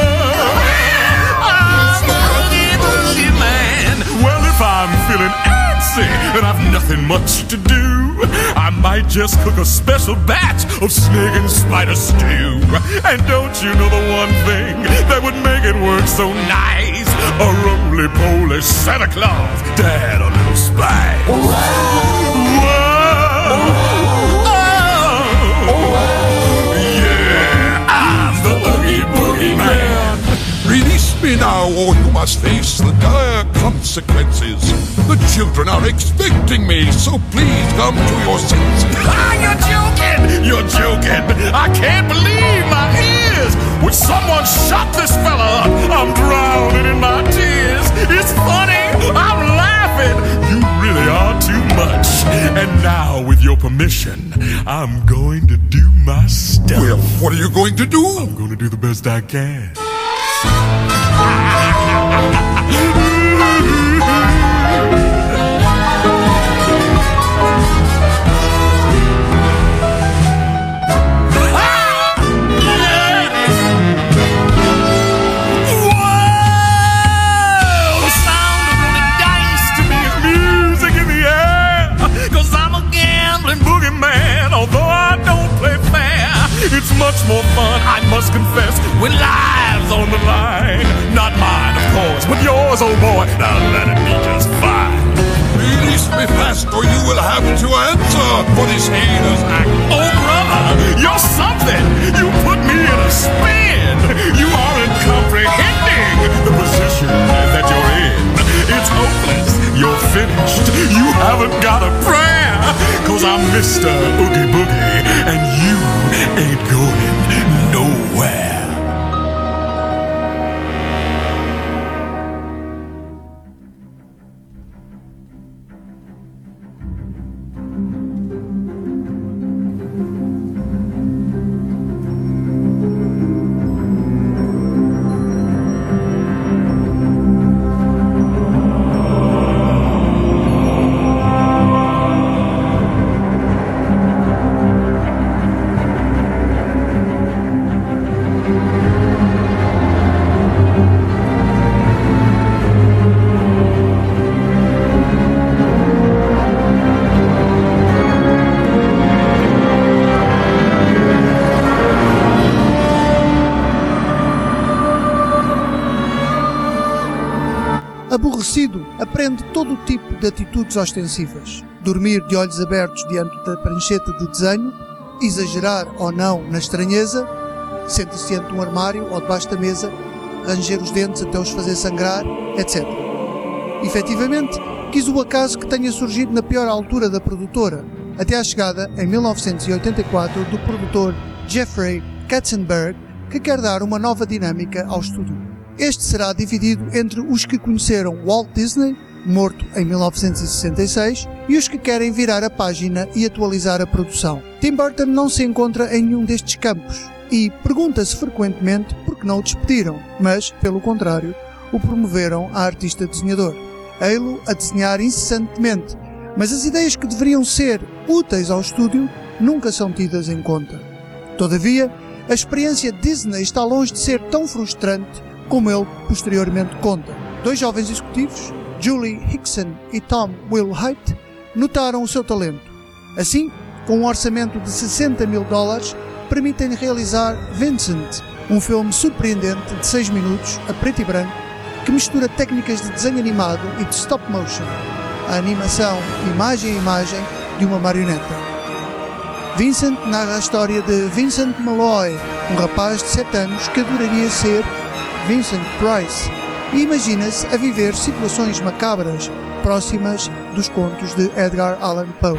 I'm the Oogie Boogie Man. Well, if I'm feeling antsy and I've nothing much to do, I might just cook a special batch of snake and spider stew. And don't you know the one thing that would make it work so nice? A roly-poly Santa Claus to add a little spice. Whoa! Whoa! Oh! Yeah, I'm the Oogie Boogie Man. Release me now, or you must face the dire consequences. The children are expecting me, so please come to your senses. Ah, you're joking! You're joking! I can't believe my ears! Would someone shut this fella up? I'm drowning in my tears. It's funny! I'm laughing! You really are too much. And now, with your permission, I'm going to do my stuff. Well, what are you going to do? I'm going to do the best I can. It's much more fun, I must confess, when lives on the line. Not mine, of course, but yours, oh boy. Now let it be just fine. Release me fast, or you will have to answer for this heinous act. Oh, brother, you're something. You put me in a spin. You aren't comprehending the position that you're in. It's hopeless. You're finished. You haven't got a prayer, cause I'm Mister Oogie Boogie, and you ain't going nowhere. Aborrecido, aprende todo o tipo de atitudes ostensivas. Dormir de olhos abertos diante da prancheta de desenho, exagerar ou não na estranheza, sentar-se diante de um armário ou debaixo da mesa, ranger os dentes até os fazer sangrar, etcétera. Efetivamente, quis o acaso que tenha surgido na pior altura da produtora, até à chegada, em mil novecentos e oitenta e quatro, do produtor Jeffrey Katzenberg, que quer dar uma nova dinâmica ao estúdio. Este será dividido entre os que conheceram Walt Disney, morto em mil novecentos e sessenta e seis, e os que querem virar a página e atualizar a produção. Tim Burton não se encontra em nenhum destes campos e pergunta-se frequentemente por que não o despediram, mas, pelo contrário, o promoveram a artista desenhador. Ei-lo a desenhar incessantemente, mas as ideias que deveriam ser úteis ao estúdio nunca são tidas em conta. Todavia, a experiência Disney está longe de ser tão frustrante como ele posteriormente conta. Dois jovens executivos, Julie Hickson e Tom Wilhite, notaram o seu talento. Assim, com um orçamento de sessenta mil dólares, permitem-lhe realizar Vincent, um filme surpreendente de seis minutos, a preto e branco, que mistura técnicas de desenho animado e de stop motion, a animação imagem a imagem de uma marioneta. Vincent narra a história de Vincent Malloy, um rapaz de sete anos que adoraria ser Vincent Price, e imagina-se a viver situações macabras próximas dos contos de Edgar Allan Poe.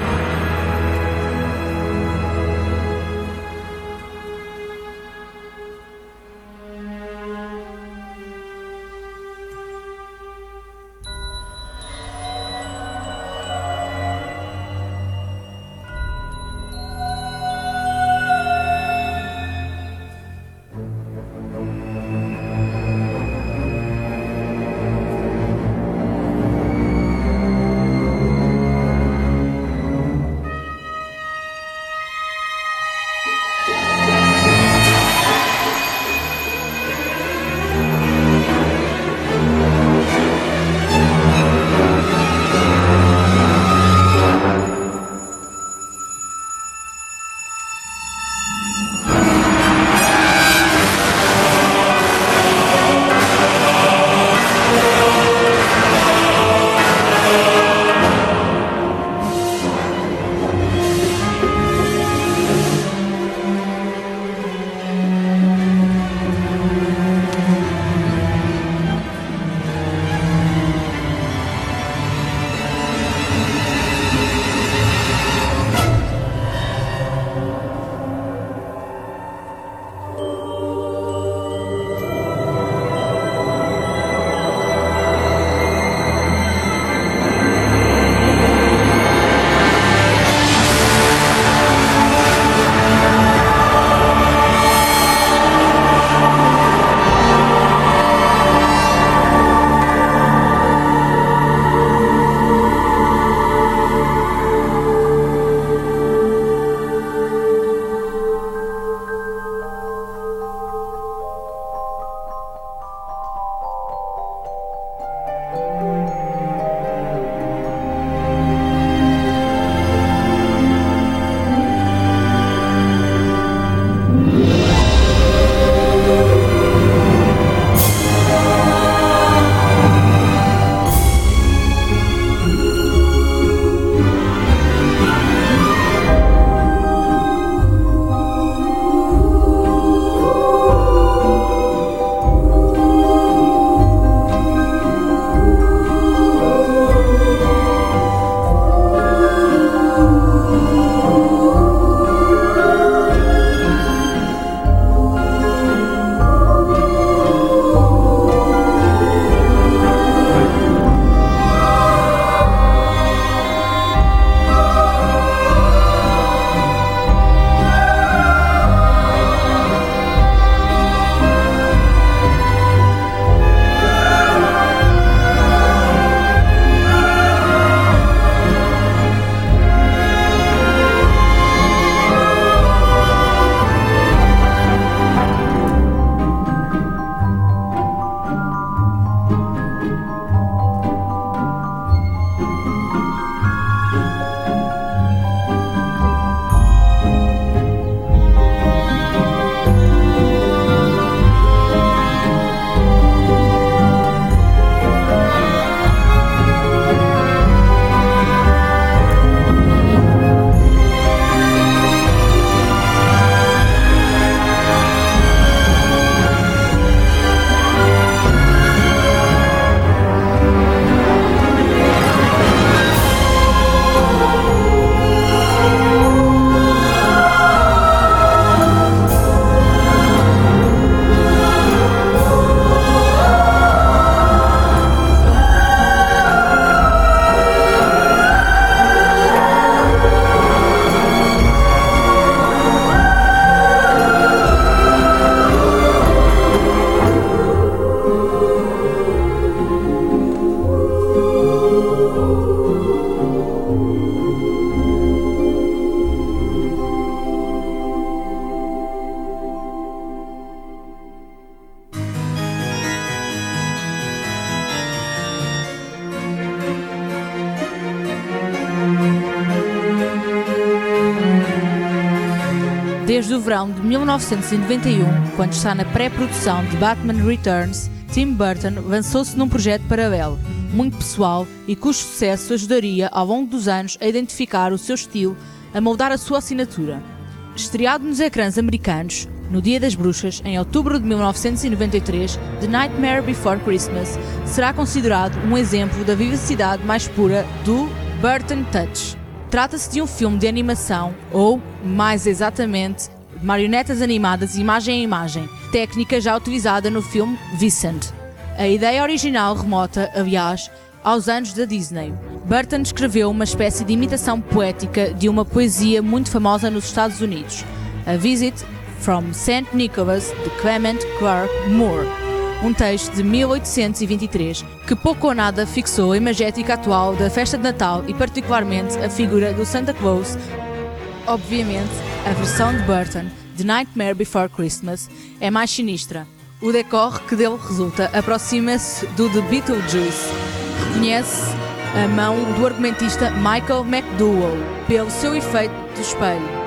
desde o verão de mil novecentos e noventa e um, quando está na pré-produção de Batman Returns, Tim Burton lançou-se num projeto paralelo, muito pessoal e cujo sucesso ajudaria ao longo dos anos a identificar o seu estilo, a moldar a sua assinatura. Estreado nos ecrãs americanos, no Dia das Bruxas, em outubro de mil novecentos e noventa e três, The Nightmare Before Christmas será considerado um exemplo da vivacidade mais pura do Burton Touch. Trata-se de um filme de animação, ou, mais exatamente, de marionetas animadas imagem a imagem, técnica já utilizada no filme Vincent. A ideia original remota, aliás, aos anos da Disney. Burton escreveu uma espécie de imitação poética de uma poesia muito famosa nos Estados Unidos, A Visit from Saint Nicholas, de Clement Clarke Moore, um texto de mil oitocentos e vinte e três que pouco ou nada fixou a imagética atual da festa de Natal e particularmente a figura do Santa Claus. Obviamente, a versão de Burton, The Nightmare Before Christmas, é mais sinistra. O decor que dele resulta aproxima-se do de Beetlejuice. Reconhece a mão do argumentista Michael McDowell pelo seu efeito do espelho.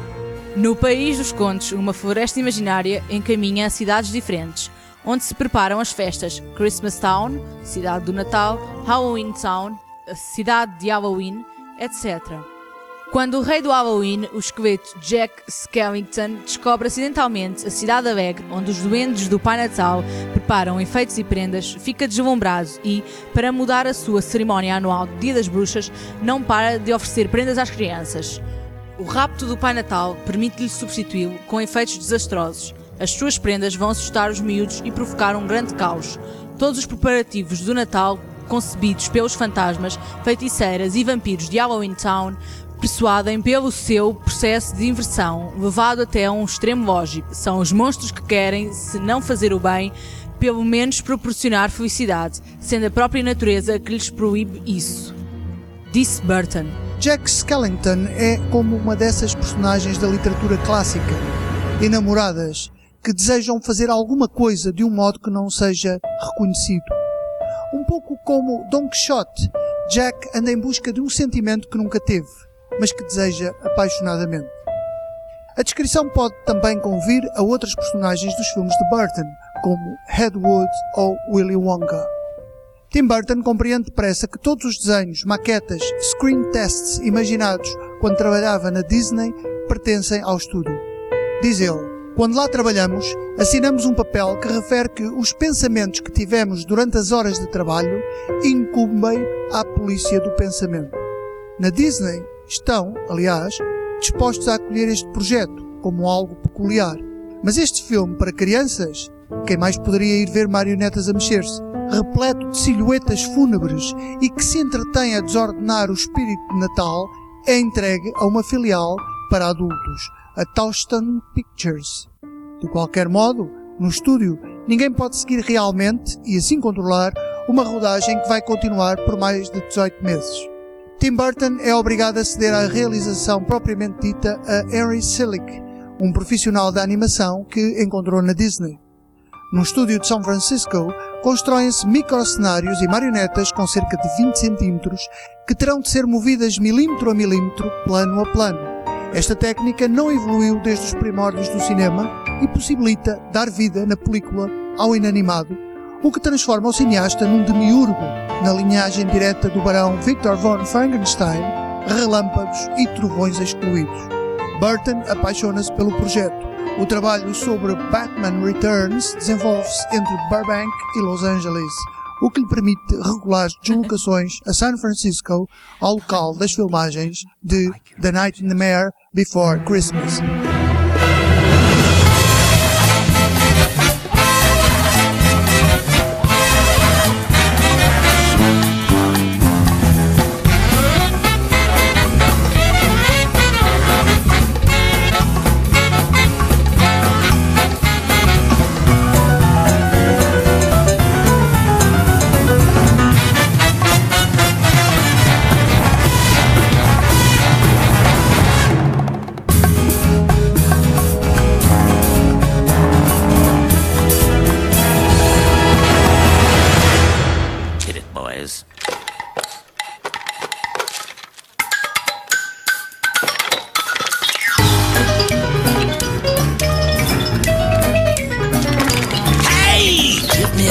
No País dos Contos, uma floresta imaginária encaminha a cidades diferentes, onde se preparam as festas Christmas Town, cidade do Natal, Halloween Town, a cidade de Halloween, etcétera. Quando o rei do Halloween, o esqueleto Jack Skellington, descobre acidentalmente a cidade alegre onde os duendes do Pai Natal preparam enfeites e prendas, fica deslumbrado e, para mudar a sua cerimónia anual de Dia das Bruxas, não para de oferecer prendas às crianças. O rapto do Pai Natal permite-lhe substituí-lo com efeitos desastrosos. As suas prendas vão assustar os miúdos e provocar um grande caos. Todos os preparativos do Natal, concebidos pelos fantasmas, feiticeiras e vampiros de Halloween Town, persuadem pelo seu processo de inversão, levado até a um extremo lógico. São os monstros que querem, se não fazer o bem, pelo menos proporcionar felicidade, sendo a própria natureza que lhes proíbe isso. Disse Burton. Jack Skellington é como uma dessas personagens da literatura clássica, enamoradas, que desejam fazer alguma coisa de um modo que não seja reconhecido. Um pouco como Don Quixote, Jack anda em busca de um sentimento que nunca teve, mas que deseja apaixonadamente. A descrição pode também convir a outras personagens dos filmes de Burton, como Ed Wood ou Willy Wonka. Tim Burton compreende depressa que todos os desenhos, maquetas, screen tests imaginados quando trabalhava na Disney pertencem ao estúdio. Diz ele, quando lá trabalhamos, assinamos um papel que refere que os pensamentos que tivemos durante as horas de trabalho incumbem à polícia do pensamento. Na Disney estão, aliás, dispostos a acolher este projeto como algo peculiar. Mas este filme para crianças, quem mais poderia ir ver marionetas a mexer-se, repleto de silhuetas fúnebres e que se entretém a desordenar o espírito de Natal, é entregue a uma filial para adultos, a Touchstone Pictures. De qualquer modo, no estúdio, ninguém pode seguir realmente, e assim controlar, uma rodagem que vai continuar por mais de dezoito meses. Tim Burton é obrigado a ceder à realização propriamente dita a Henry Selick, um profissional da animação que encontrou na Disney. No estúdio de São Francisco, constroem-se microcenários e marionetas com cerca de vinte centímetros que terão de ser movidas milímetro a milímetro, plano a plano. Esta técnica não evoluiu desde os primórdios do cinema e possibilita dar vida na película ao inanimado, o que transforma o cineasta num demiurgo na linhagem direta do barão Victor von Frankenstein, relâmpagos e trovões excluídos. Burton apaixona-se pelo projeto. O trabalho sobre Batman Returns desenvolve-se entre Burbank e Los Angeles, o que lhe permite regulares deslocações a San Francisco, ao local das filmagens de The Nightmare Before Christmas.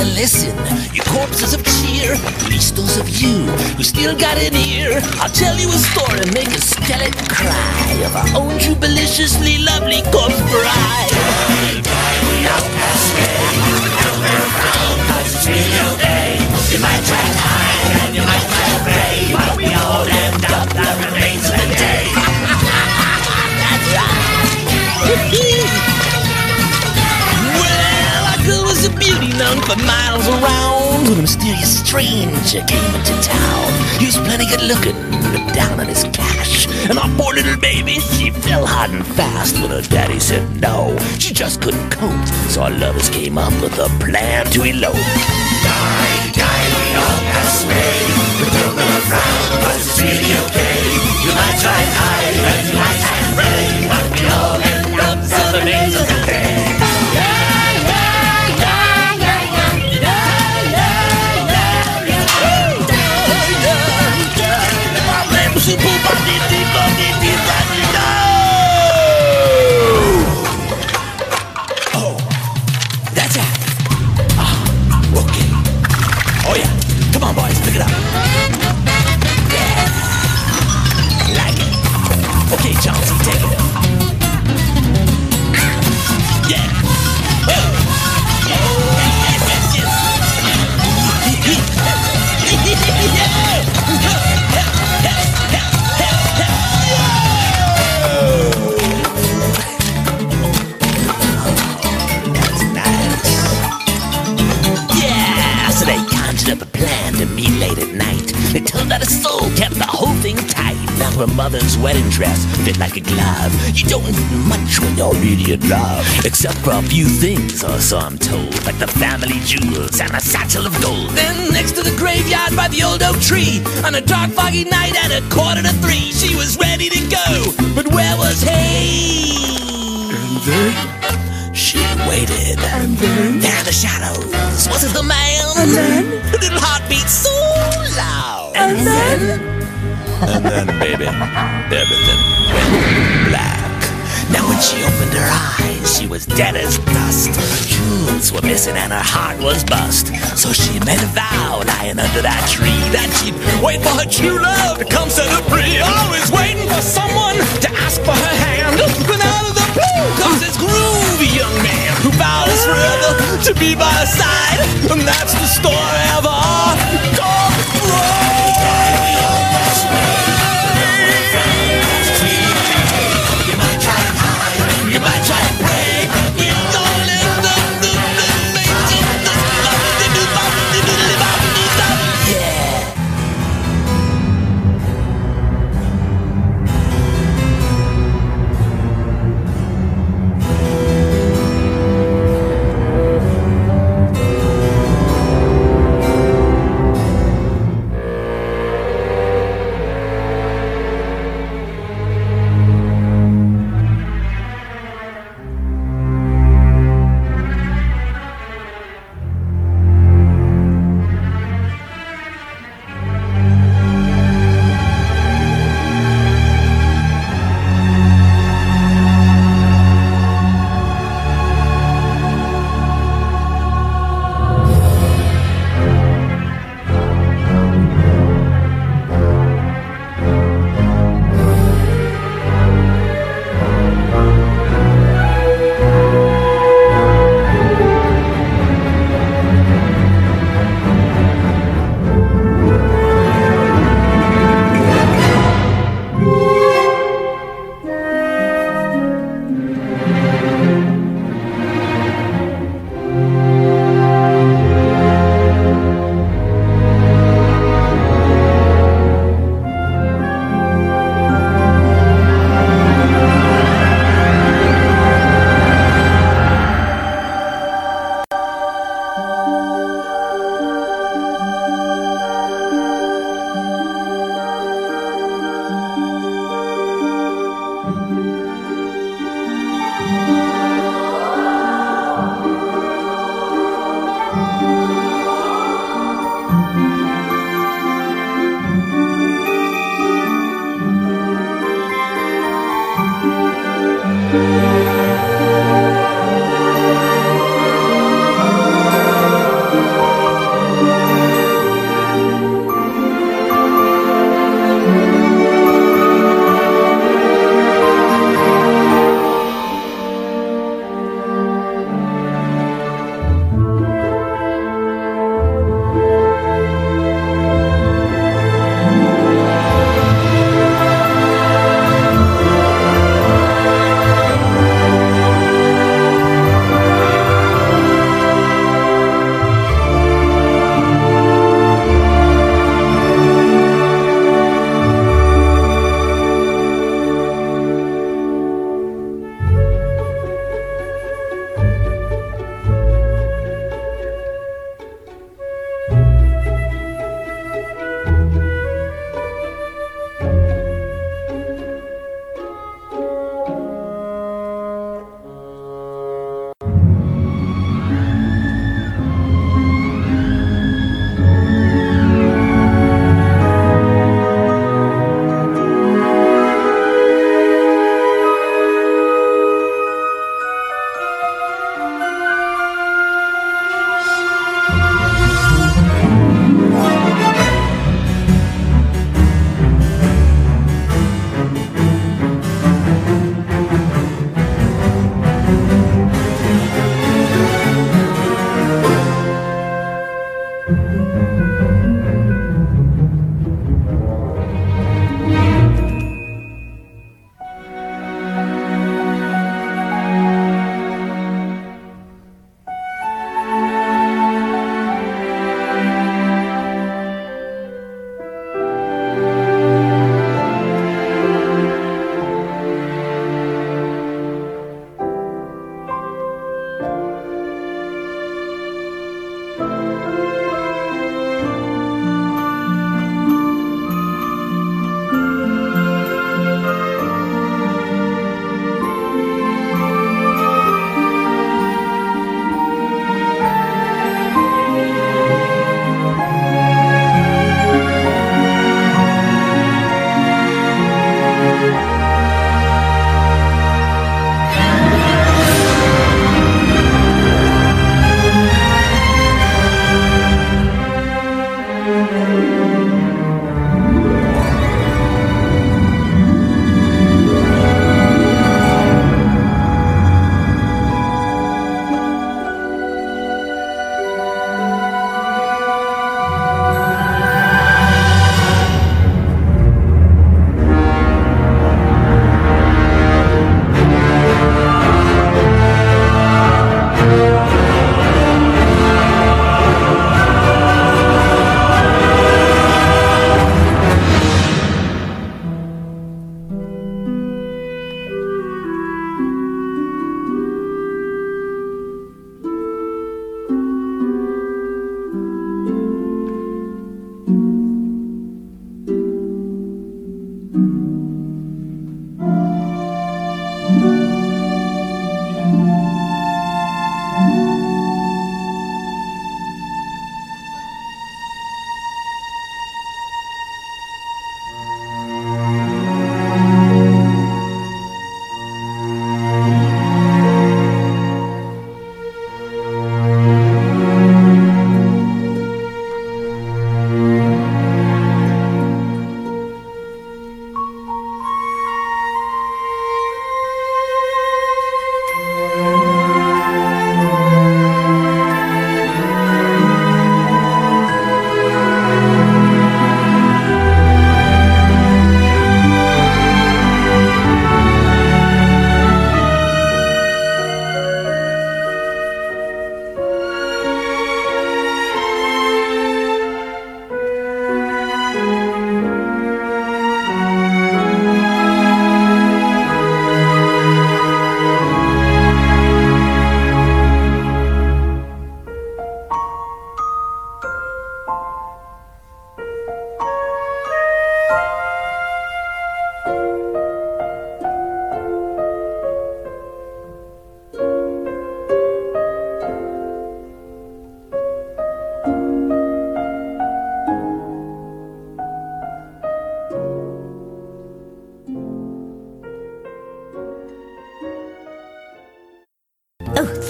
Well, listen, you corpses of cheer, at least those of you who still got an ear. I'll tell you a story, make a skeleton cry of our own jubiliciously lovely corpse bride. Die, die, we outcast stay. Don't wear a frown, cause it's really okay. You might try to hide and you might try to pray, but we all end up the remains of the day. That's right. Well, our girl was a beauty known for miles around when a mysterious stranger came into town. He was plenty good looking, but down on his cash. And our poor little baby, she fell hard and fast when her daddy said no. She just couldn't cope, so our lovers came up with a plan to elope. Die, die, we all pass away. But don't let her frown, but it's really okay. You might try and hide, and you might try and pray, but we all end up so the remains of the day. Oh, that's it. Ah, okay. Oh yeah, come on boys, pick it up. Yeah, like it. Okay, Chauncey, take it up. Yeah. Oh. Yes, yes, yes. Up a plan to meet late at night. It turned out a soul kept the whole thing tight. Now her mother's wedding dress fit like a glove. You don't need much when you're really in love, except for a few things, or so I'm told, like the family jewels and a satchel of gold. Then next to the graveyard by the old oak tree, on a dark foggy night at a quarter to three, she was ready to go, but where was he? And then? She waited. And then? There in the shadows. Was it the man? And then? A little heartbeat so loud. And, and then? And then, baby, everything went black. Now when she opened her eyes, she was dead as dust. Jewels were missing and her heart was bust. So she made a vow lying under that tree that she'd wait for her true love to come set her free. Always waiting for someone to ask for her hand. Then out of the blue comes this groovy young man who vows forever to be by her side. And that's the story of our dog bride. You might try and pray, we don't end up the remains of the yeah.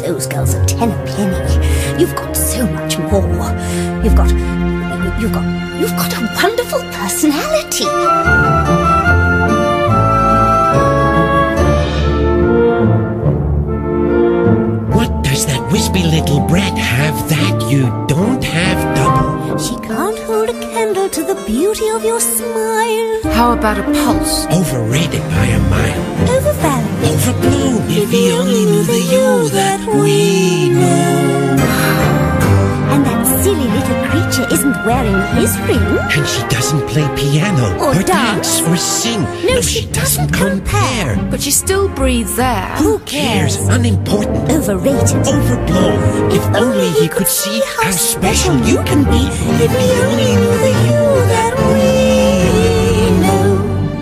those girls a ten a penny. You've got so much more. You've got, you've got, you've got a wonderful personality. Does that wispy little brat have that you don't have double? She can't hold a candle to the beauty of your smile. How about a pulse? Overrated by a mile. Overvalued. Overblown. If he only knew the you that we know. And that silly little creature isn't wearing his ring. And she doesn't play piano or, or dance. dance or sing. No, no she, she doesn't compare. But she still breathes air. Who cares? cares? Unimportant. Overrated. Overblown. If only he could see how special you can be. If he only knew the you that we know.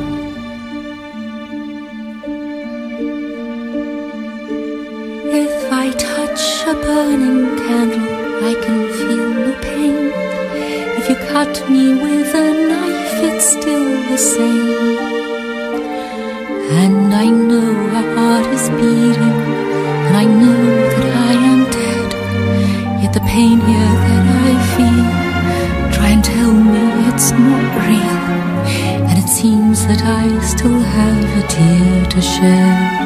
If I touch a burning candle, I can feel no pain. If you cut me with a knife, it's still the same. And I know her heart is beating, and I know that I am dead. Yet the pain here that I feel, try and tell me it's not real. And it seems that I still have a tear to shed.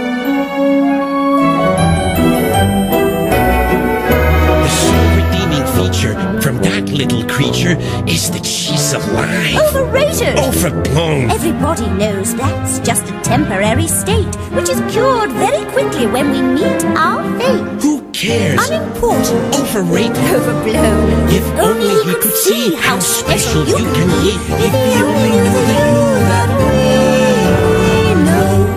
From that little creature is that she's alive. Overrated. Overblown. Everybody knows that's just a temporary state, which is cured very quickly when we meet our fate. Who cares? Unimportant. Overrated. Overblown. If only you could see how special you can be. If you only knew the you that we know.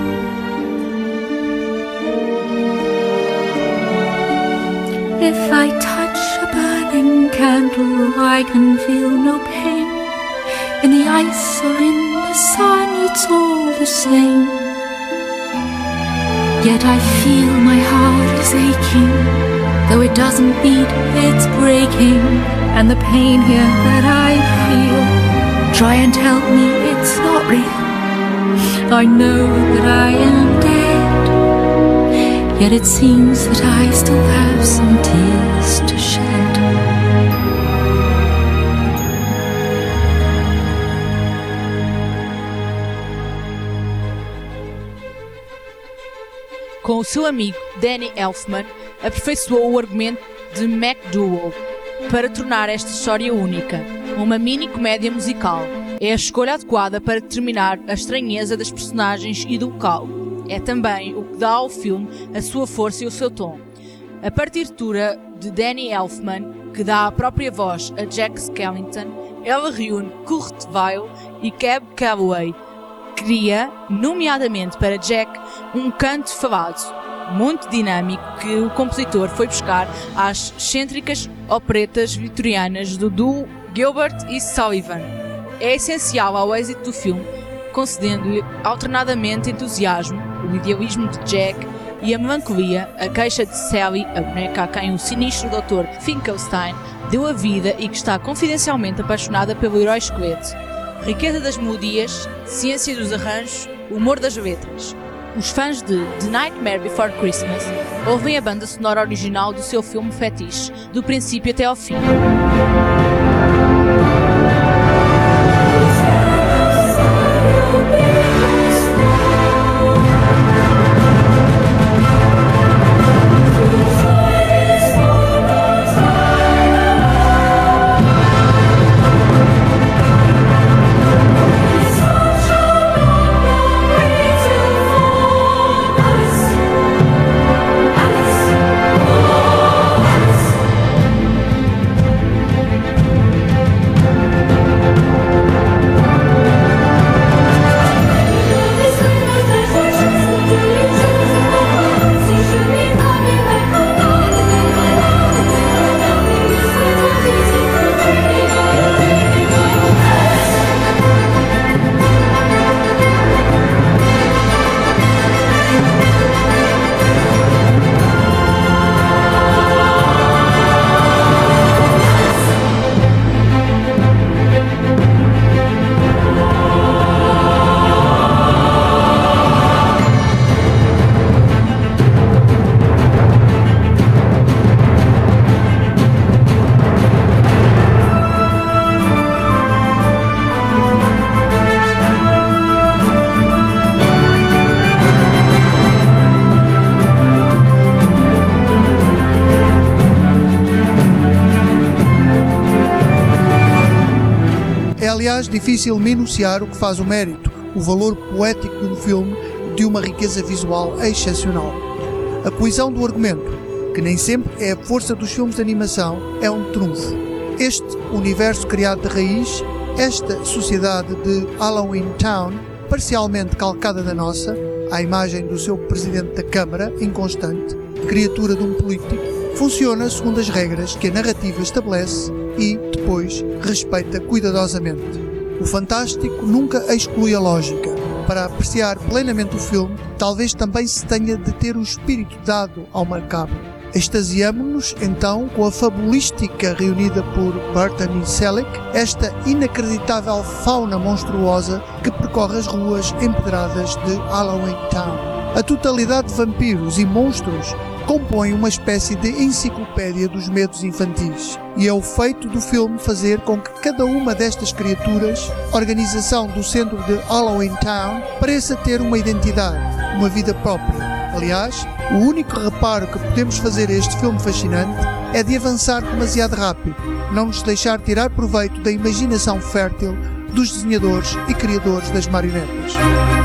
If I touch a burning candle, I can feel no pain. In the ice or in the sun, it's all the same. Yet I feel my heart is aching. Though it doesn't beat, it's breaking. And the pain here that I feel, try and tell me it's not real. I know that I am dead. Yet it seems that I still have some tears to shed. Com o seu amigo Danny Elfman, aperfeiçoou o argumento de McDowell para tornar esta história única, uma mini-comédia musical. É a escolha adequada para determinar a estranheza das personagens e do local. É também o que dá ao filme a sua força e o seu tom. A partitura de Danny Elfman, que dá a própria voz a Jack Skellington, ela reúne Kurt Weill e Cab Calloway, cria, nomeadamente para Jack, um canto falado, muito dinâmico que o compositor foi buscar às excêntricas operetas vitorianas do duo Gilbert e Sullivan. É essencial ao êxito do filme, concedendo-lhe alternadamente entusiasmo, o idealismo de Jack e a melancolia, a queixa de Sally, a boneca a quem o sinistro doutor Finkelstein deu a vida e que está confidencialmente apaixonada pelo herói esqueleto. Riqueza das melodias, ciência dos arranjos, humor das letras. Os fãs de The Nightmare Before Christmas ouvem a banda sonora original do seu filme fetiche, do princípio até ao fim. É, aliás, difícil minuciar o que faz o mérito, o valor poético de um filme de uma riqueza visual excepcional. A coesão do argumento, que nem sempre é a força dos filmes de animação, é um trunfo. Este universo criado de raiz, esta sociedade de Halloween Town, parcialmente calcada da nossa, à imagem do seu presidente da Câmara, inconstante, criatura de um político, funciona segundo as regras que a narrativa estabelece e, depois, respeita cuidadosamente. O fantástico nunca exclui a lógica. Para apreciar plenamente o filme, talvez também se tenha de ter o espírito dado ao macabro. Extasiamo-nos, então, com a fabulística reunida por Burton e Selick, esta inacreditável fauna monstruosa que percorre as ruas empedradas de Halloween Town. A totalidade de vampiros e monstros compõe uma espécie de enciclopédia dos medos infantis. E é o feito do filme fazer com que cada uma destas criaturas, organização do centro de Halloween Town, pareça ter uma identidade, uma vida própria. Aliás, o único reparo que podemos fazer a este filme fascinante é de avançar demasiado rápido, não nos deixar tirar proveito da imaginação fértil dos desenhadores e criadores das marionetas.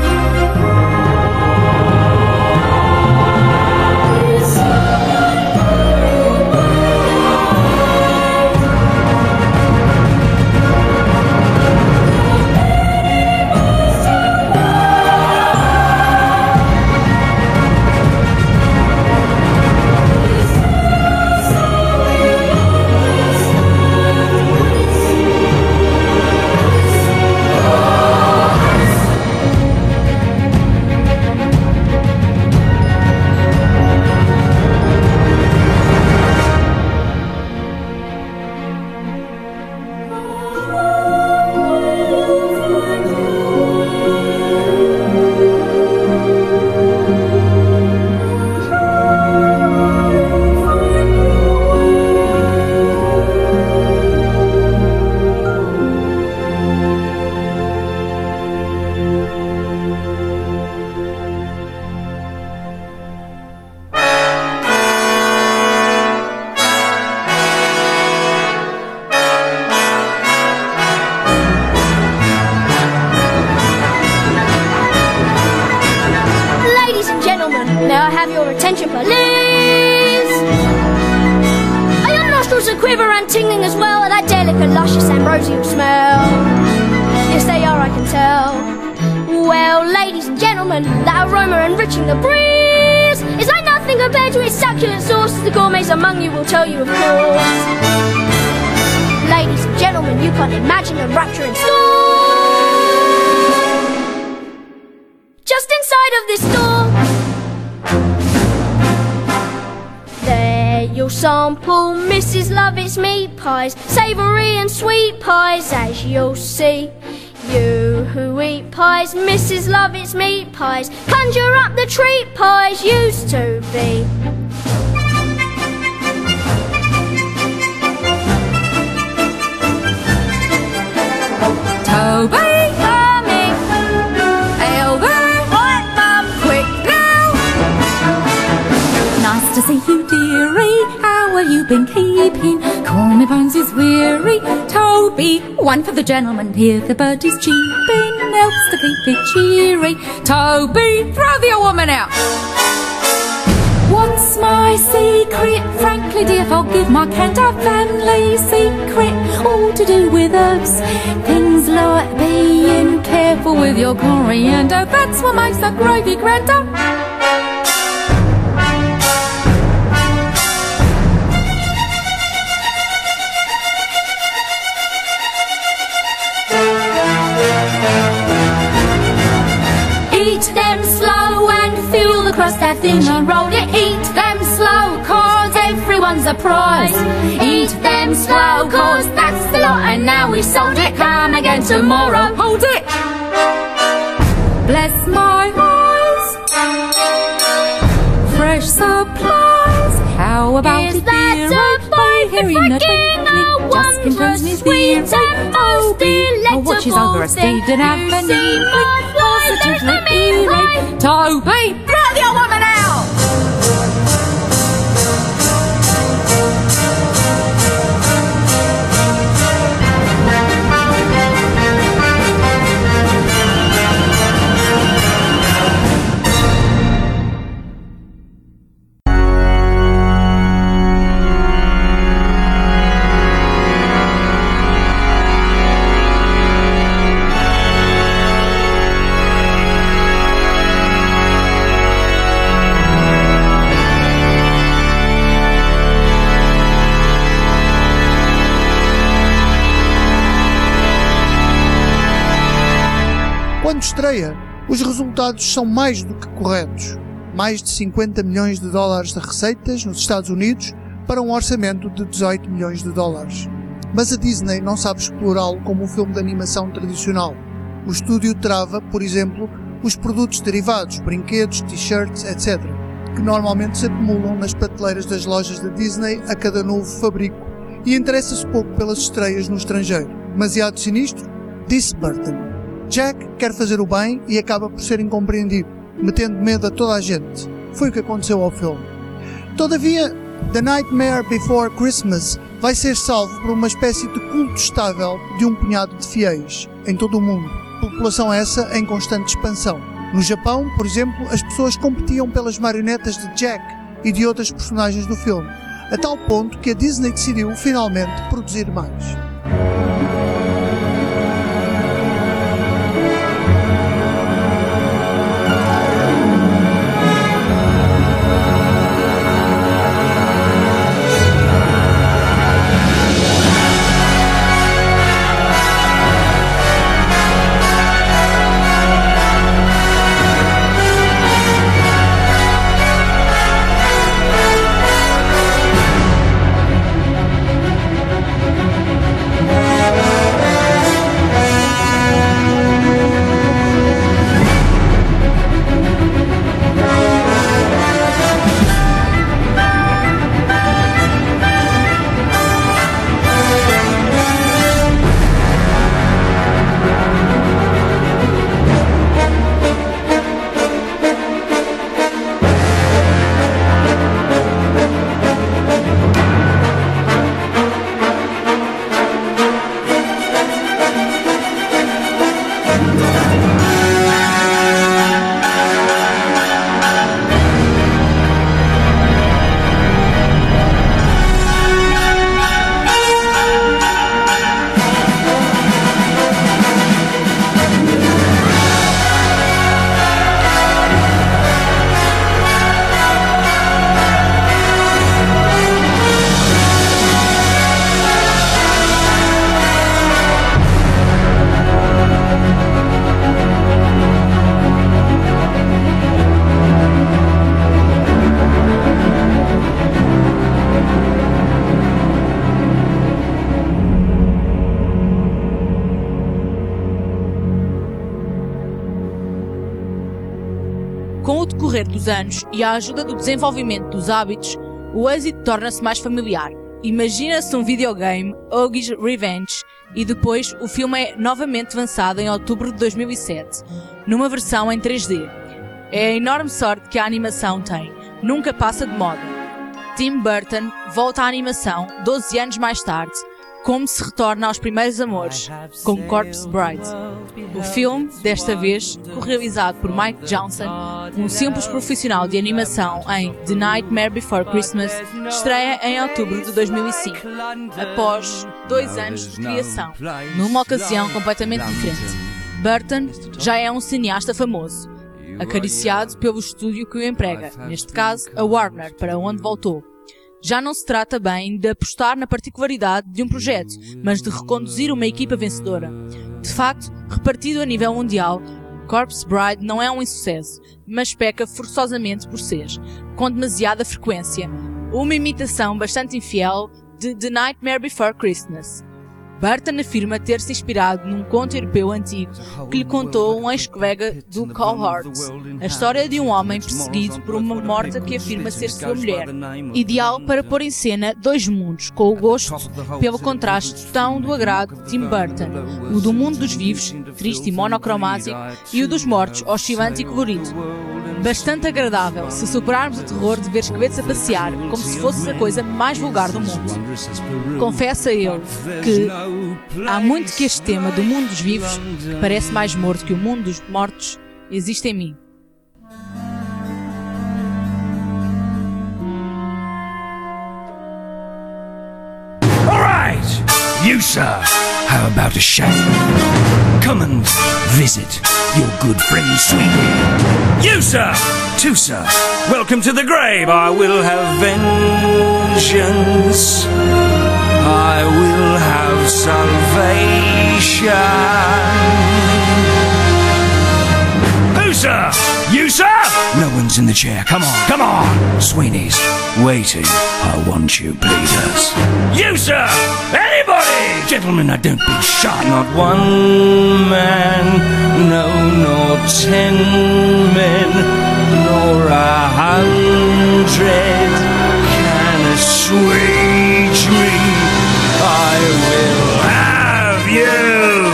Among you will tell you, of course. Ladies and gentlemen, you can't imagine the rapture in store. Just inside of this door, there you'll sample Missus Lovett's meat pies, savoury and sweet pies, as you'll see. You who eat pies, Missus Lovett's meat pies, conjure up the treat pies used to be. Toby, coming, Elder, what, Mum, quick now. Nice to see you, dearie, how have you been keeping? Call me Bones is weary. Toby, one for the gentleman, here the birdies cheeping, helps to keep it cheery. Toby, throw the old woman out. What's my secret? Frankly, dear, forgive my candor. Family secret, all to do with herbs. Things like being careful with your coriander. That's what makes the gravy grander. Eat them slow and feel the crust that thin she rolled it. Eat them slow, cause everyone's a prize. Eat them slow, cause that's the lot, and now we sold it. Come again tomorrow. Hold it! Bless my eyes, fresh supplies. How about Is it, that dear? a boy Hearing a freaking twinkling, a just confirms me sweet theory. and most Oh, watches over us, delectable deed and thing. You see my flies, there's positively the mean eerie. pie. Toby, throw the old woman out! Quando estreia, os resultados são mais do que corretos. Mais de cinquenta milhões de dólares de receitas nos Estados Unidos para um orçamento de dezoito milhões de dólares. Mas a Disney não sabe explorá-lo como um filme de animação tradicional. O estúdio trava, por exemplo, os produtos derivados, brinquedos, t-shirts, etcétera, que normalmente se acumulam nas prateleiras das lojas da Disney a cada novo fabrico, e interessa-se pouco pelas estreias no estrangeiro. Demasiado sinistro? Disse Burton. Jack quer fazer o bem e acaba por ser incompreendido, metendo medo a toda a gente. Foi o que aconteceu ao filme. Todavia, The Nightmare Before Christmas vai ser salvo por uma espécie de culto estável de um punhado de fiéis em todo o mundo. População essa em constante expansão. No Japão, por exemplo, as pessoas competiam pelas marionetas de Jack e de outras personagens do filme, a tal ponto que a Disney decidiu finalmente produzir mais. Com o decorrer dos anos e a ajuda do desenvolvimento dos hábitos, o êxito torna-se mais familiar. Imagina-se um videogame, Oggy's Revenge, e depois o filme é novamente lançado em outubro de dois mil e sete, numa versão em três D. É a enorme sorte que a animação tem, nunca passa de moda. Tim Burton volta à animação doze anos mais tarde, como se retorna aos primeiros amores, com Corpse Bride. O filme, desta vez, co-realizado por Mike Johnson, um simples profissional de animação em The Nightmare Before Christmas, estreia em outubro de dois mil e cinco, após dois anos de criação, numa ocasião completamente diferente. Burton já é um cineasta famoso, acariciado pelo estúdio que o emprega, neste caso a Warner, para onde voltou. Já não se trata bem de apostar na particularidade de um projeto, mas de reconduzir uma equipa vencedora. De facto, repartido a nível mundial, Corpse Bride não é um insucesso, mas peca forçosamente por ser, com demasiada frequência, uma imitação bastante infiel de The Nightmare Before Christmas. Burton afirma ter-se inspirado num conto europeu antigo que lhe contou um ex-colega do Cohort, a história de um homem perseguido por uma morta que afirma ser sua mulher, ideal para pôr em cena dois mundos, com o gosto pelo contraste tão do agrado de Tim Burton, o do mundo dos vivos, triste e monocromático, e o dos mortos, oscilante e colorido. Bastante agradável se superarmos o terror de ver esqueletos a passear, como se fosse a coisa mais vulgar do mundo. Confessa ele que há muito que este tema do mundo dos vivos, que parece mais morto que o mundo dos mortos, existe em mim. Alright, you sir, how about a shave? Come and visit your good friend Sweetie. You sir, too sir, welcome to the grave. I will have vengeance. I will have salvation. sir! You, sir! No one's in the chair. Come on, come on! Sweeney's waiting. I want you, bleeders. You, sir! Anybody! Gentlemen, I don't be shy. Not one man, no, nor ten men, nor a hundred can assuage me. I will have you!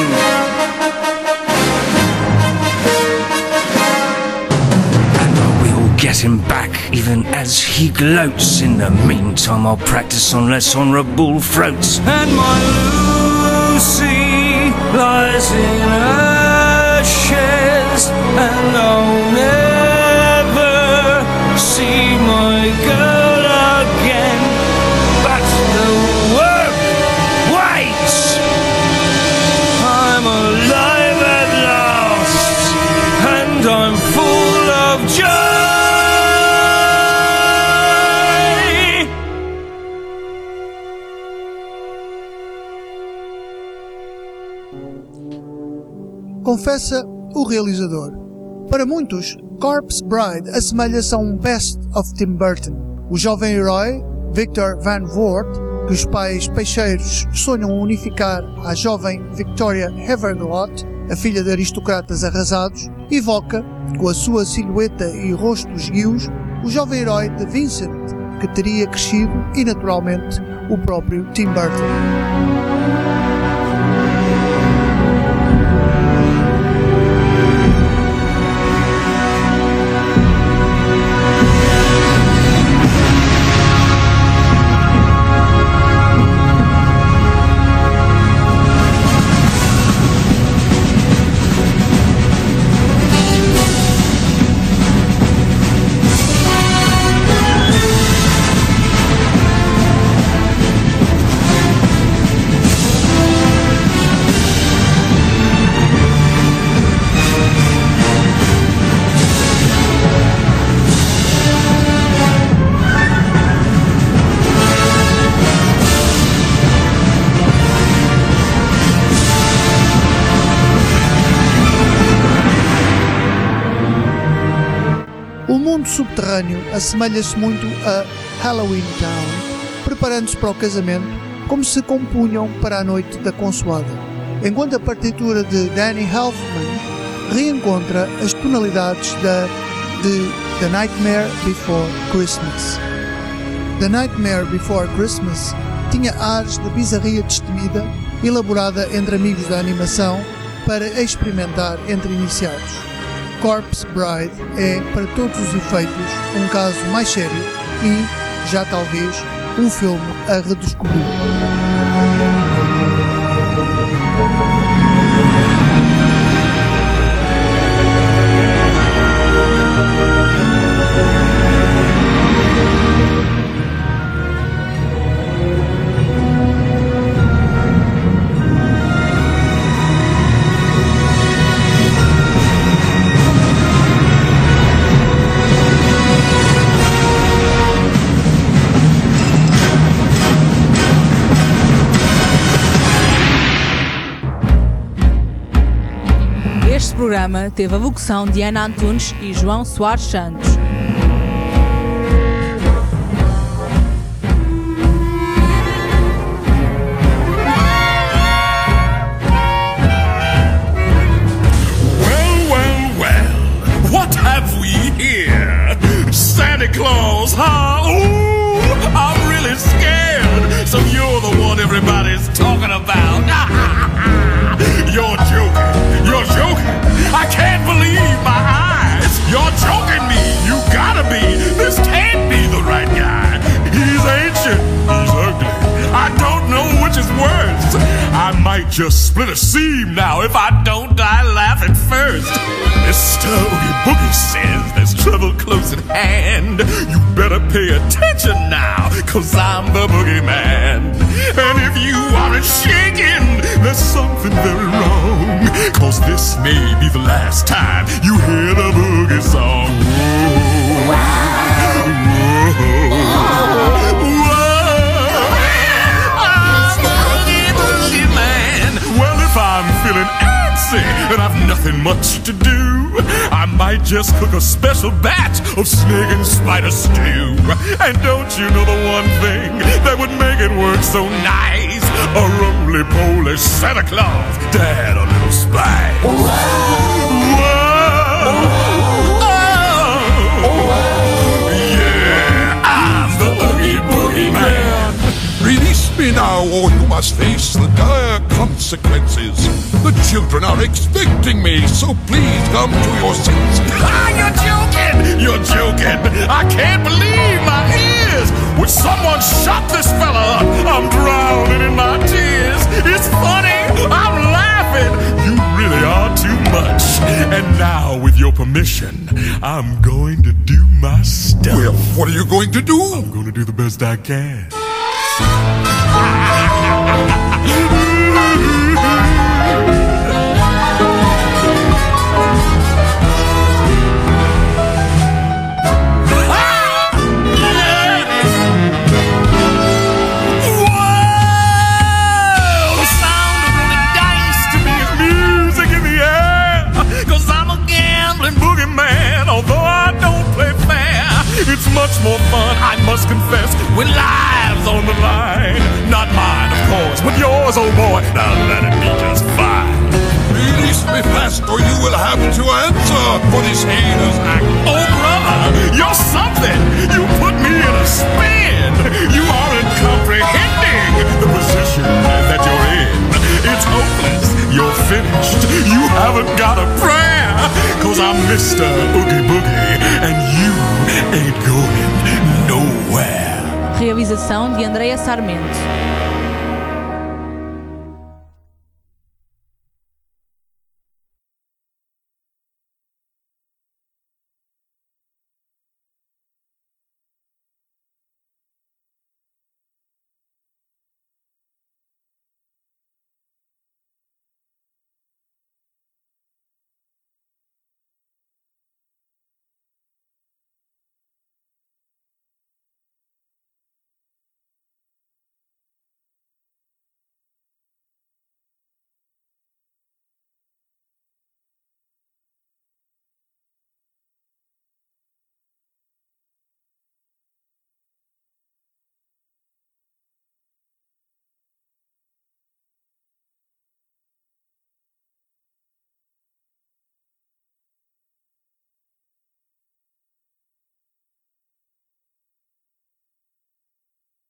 Get him back, even as he gloats. In the meantime, I'll practice on less honourable throats. And my Lucy lies in ashes, and I'll never see my girl again. But the work waits. I'm alive at last, and I'm full of joy. Confessa o realizador. Para muitos, Corpse Bride assemelha-se a um best of Tim Burton. O jovem herói, Victor Van Voort, que os pais peixeiros sonham unificar à jovem Victoria Everglot, a filha de aristocratas arrasados, evoca, com a sua silhueta e rosto esguios, o jovem herói de Vincent, que teria crescido e, naturalmente, o próprio Tim Burton. O mundo subterrâneo assemelha-se muito a Halloween Town, preparando-se para o casamento como se compunham para a noite da consoada, enquanto a partitura de Danny Elfman reencontra as tonalidades da, de The Nightmare Before Christmas. The Nightmare Before Christmas tinha ares de bizarria destemida, elaborada entre amigos da animação para experimentar entre iniciados. Corpse Bride é, para todos os efeitos, um caso mais sério e, já talvez, um filme a redescobrir. Este programa teve a locução de Ana Antunes e João Soares Santos. Well, well, well, what have we here? Santa Claus, huh? Ooh, I'm really scared. So you're the one everybody's talking about. You're joking. You're joking. I can't believe my eyes. You're joking me. You gotta be. This can't be the right guy. He's ancient. He's ugly. I don't know which is worse. I might just split a seam now if I don't die laughing first. Mister Oogie Boogie says there's trouble close at hand. You better pay attention now, cause I'm the boogeyman. And if you aren't shaking, there's something very wrong, cause this may be the last time you hear the boogie song. Whoa. Whoa. Whoa. I'm the Oogie Boogie Man. Well, if I'm feeling antsy, busy and I've nothing much to do, I might just cook a special batch of snake and spider stew. And don't you know the one thing that would make it work so nice? A roly-poly Santa Claus to add a little spice. Whoa! Oh, yeah, I'm the Oogie Boogie Man. Release me now, or you must face the dire consequences. The children are expecting me, so please come to your senses. Ah, you're joking! You're joking! I can't believe my ears! Would someone shut this fella up? I'm drowning in my tears. It's funny, I'm laughing. You really are too much. And now, with your permission, I'm going to do my stuff. Well, what are you going to do? I'm going to do the best I can. It's much more fun, I must confess, when lives on the line. Not mine, of course, but yours, oh boy. Now let it be just fine. Release me fast, or you will have to answer for this heinous act. Oh, brother, you're something. You put me in a spin. You aren't comprehending the position that you're in. It's hopeless. You're finished. You haven't got a prayer. Cause I'm Mister Oogie Boogie, and you ain't going nowhere. Realização de Andréa Sarmento.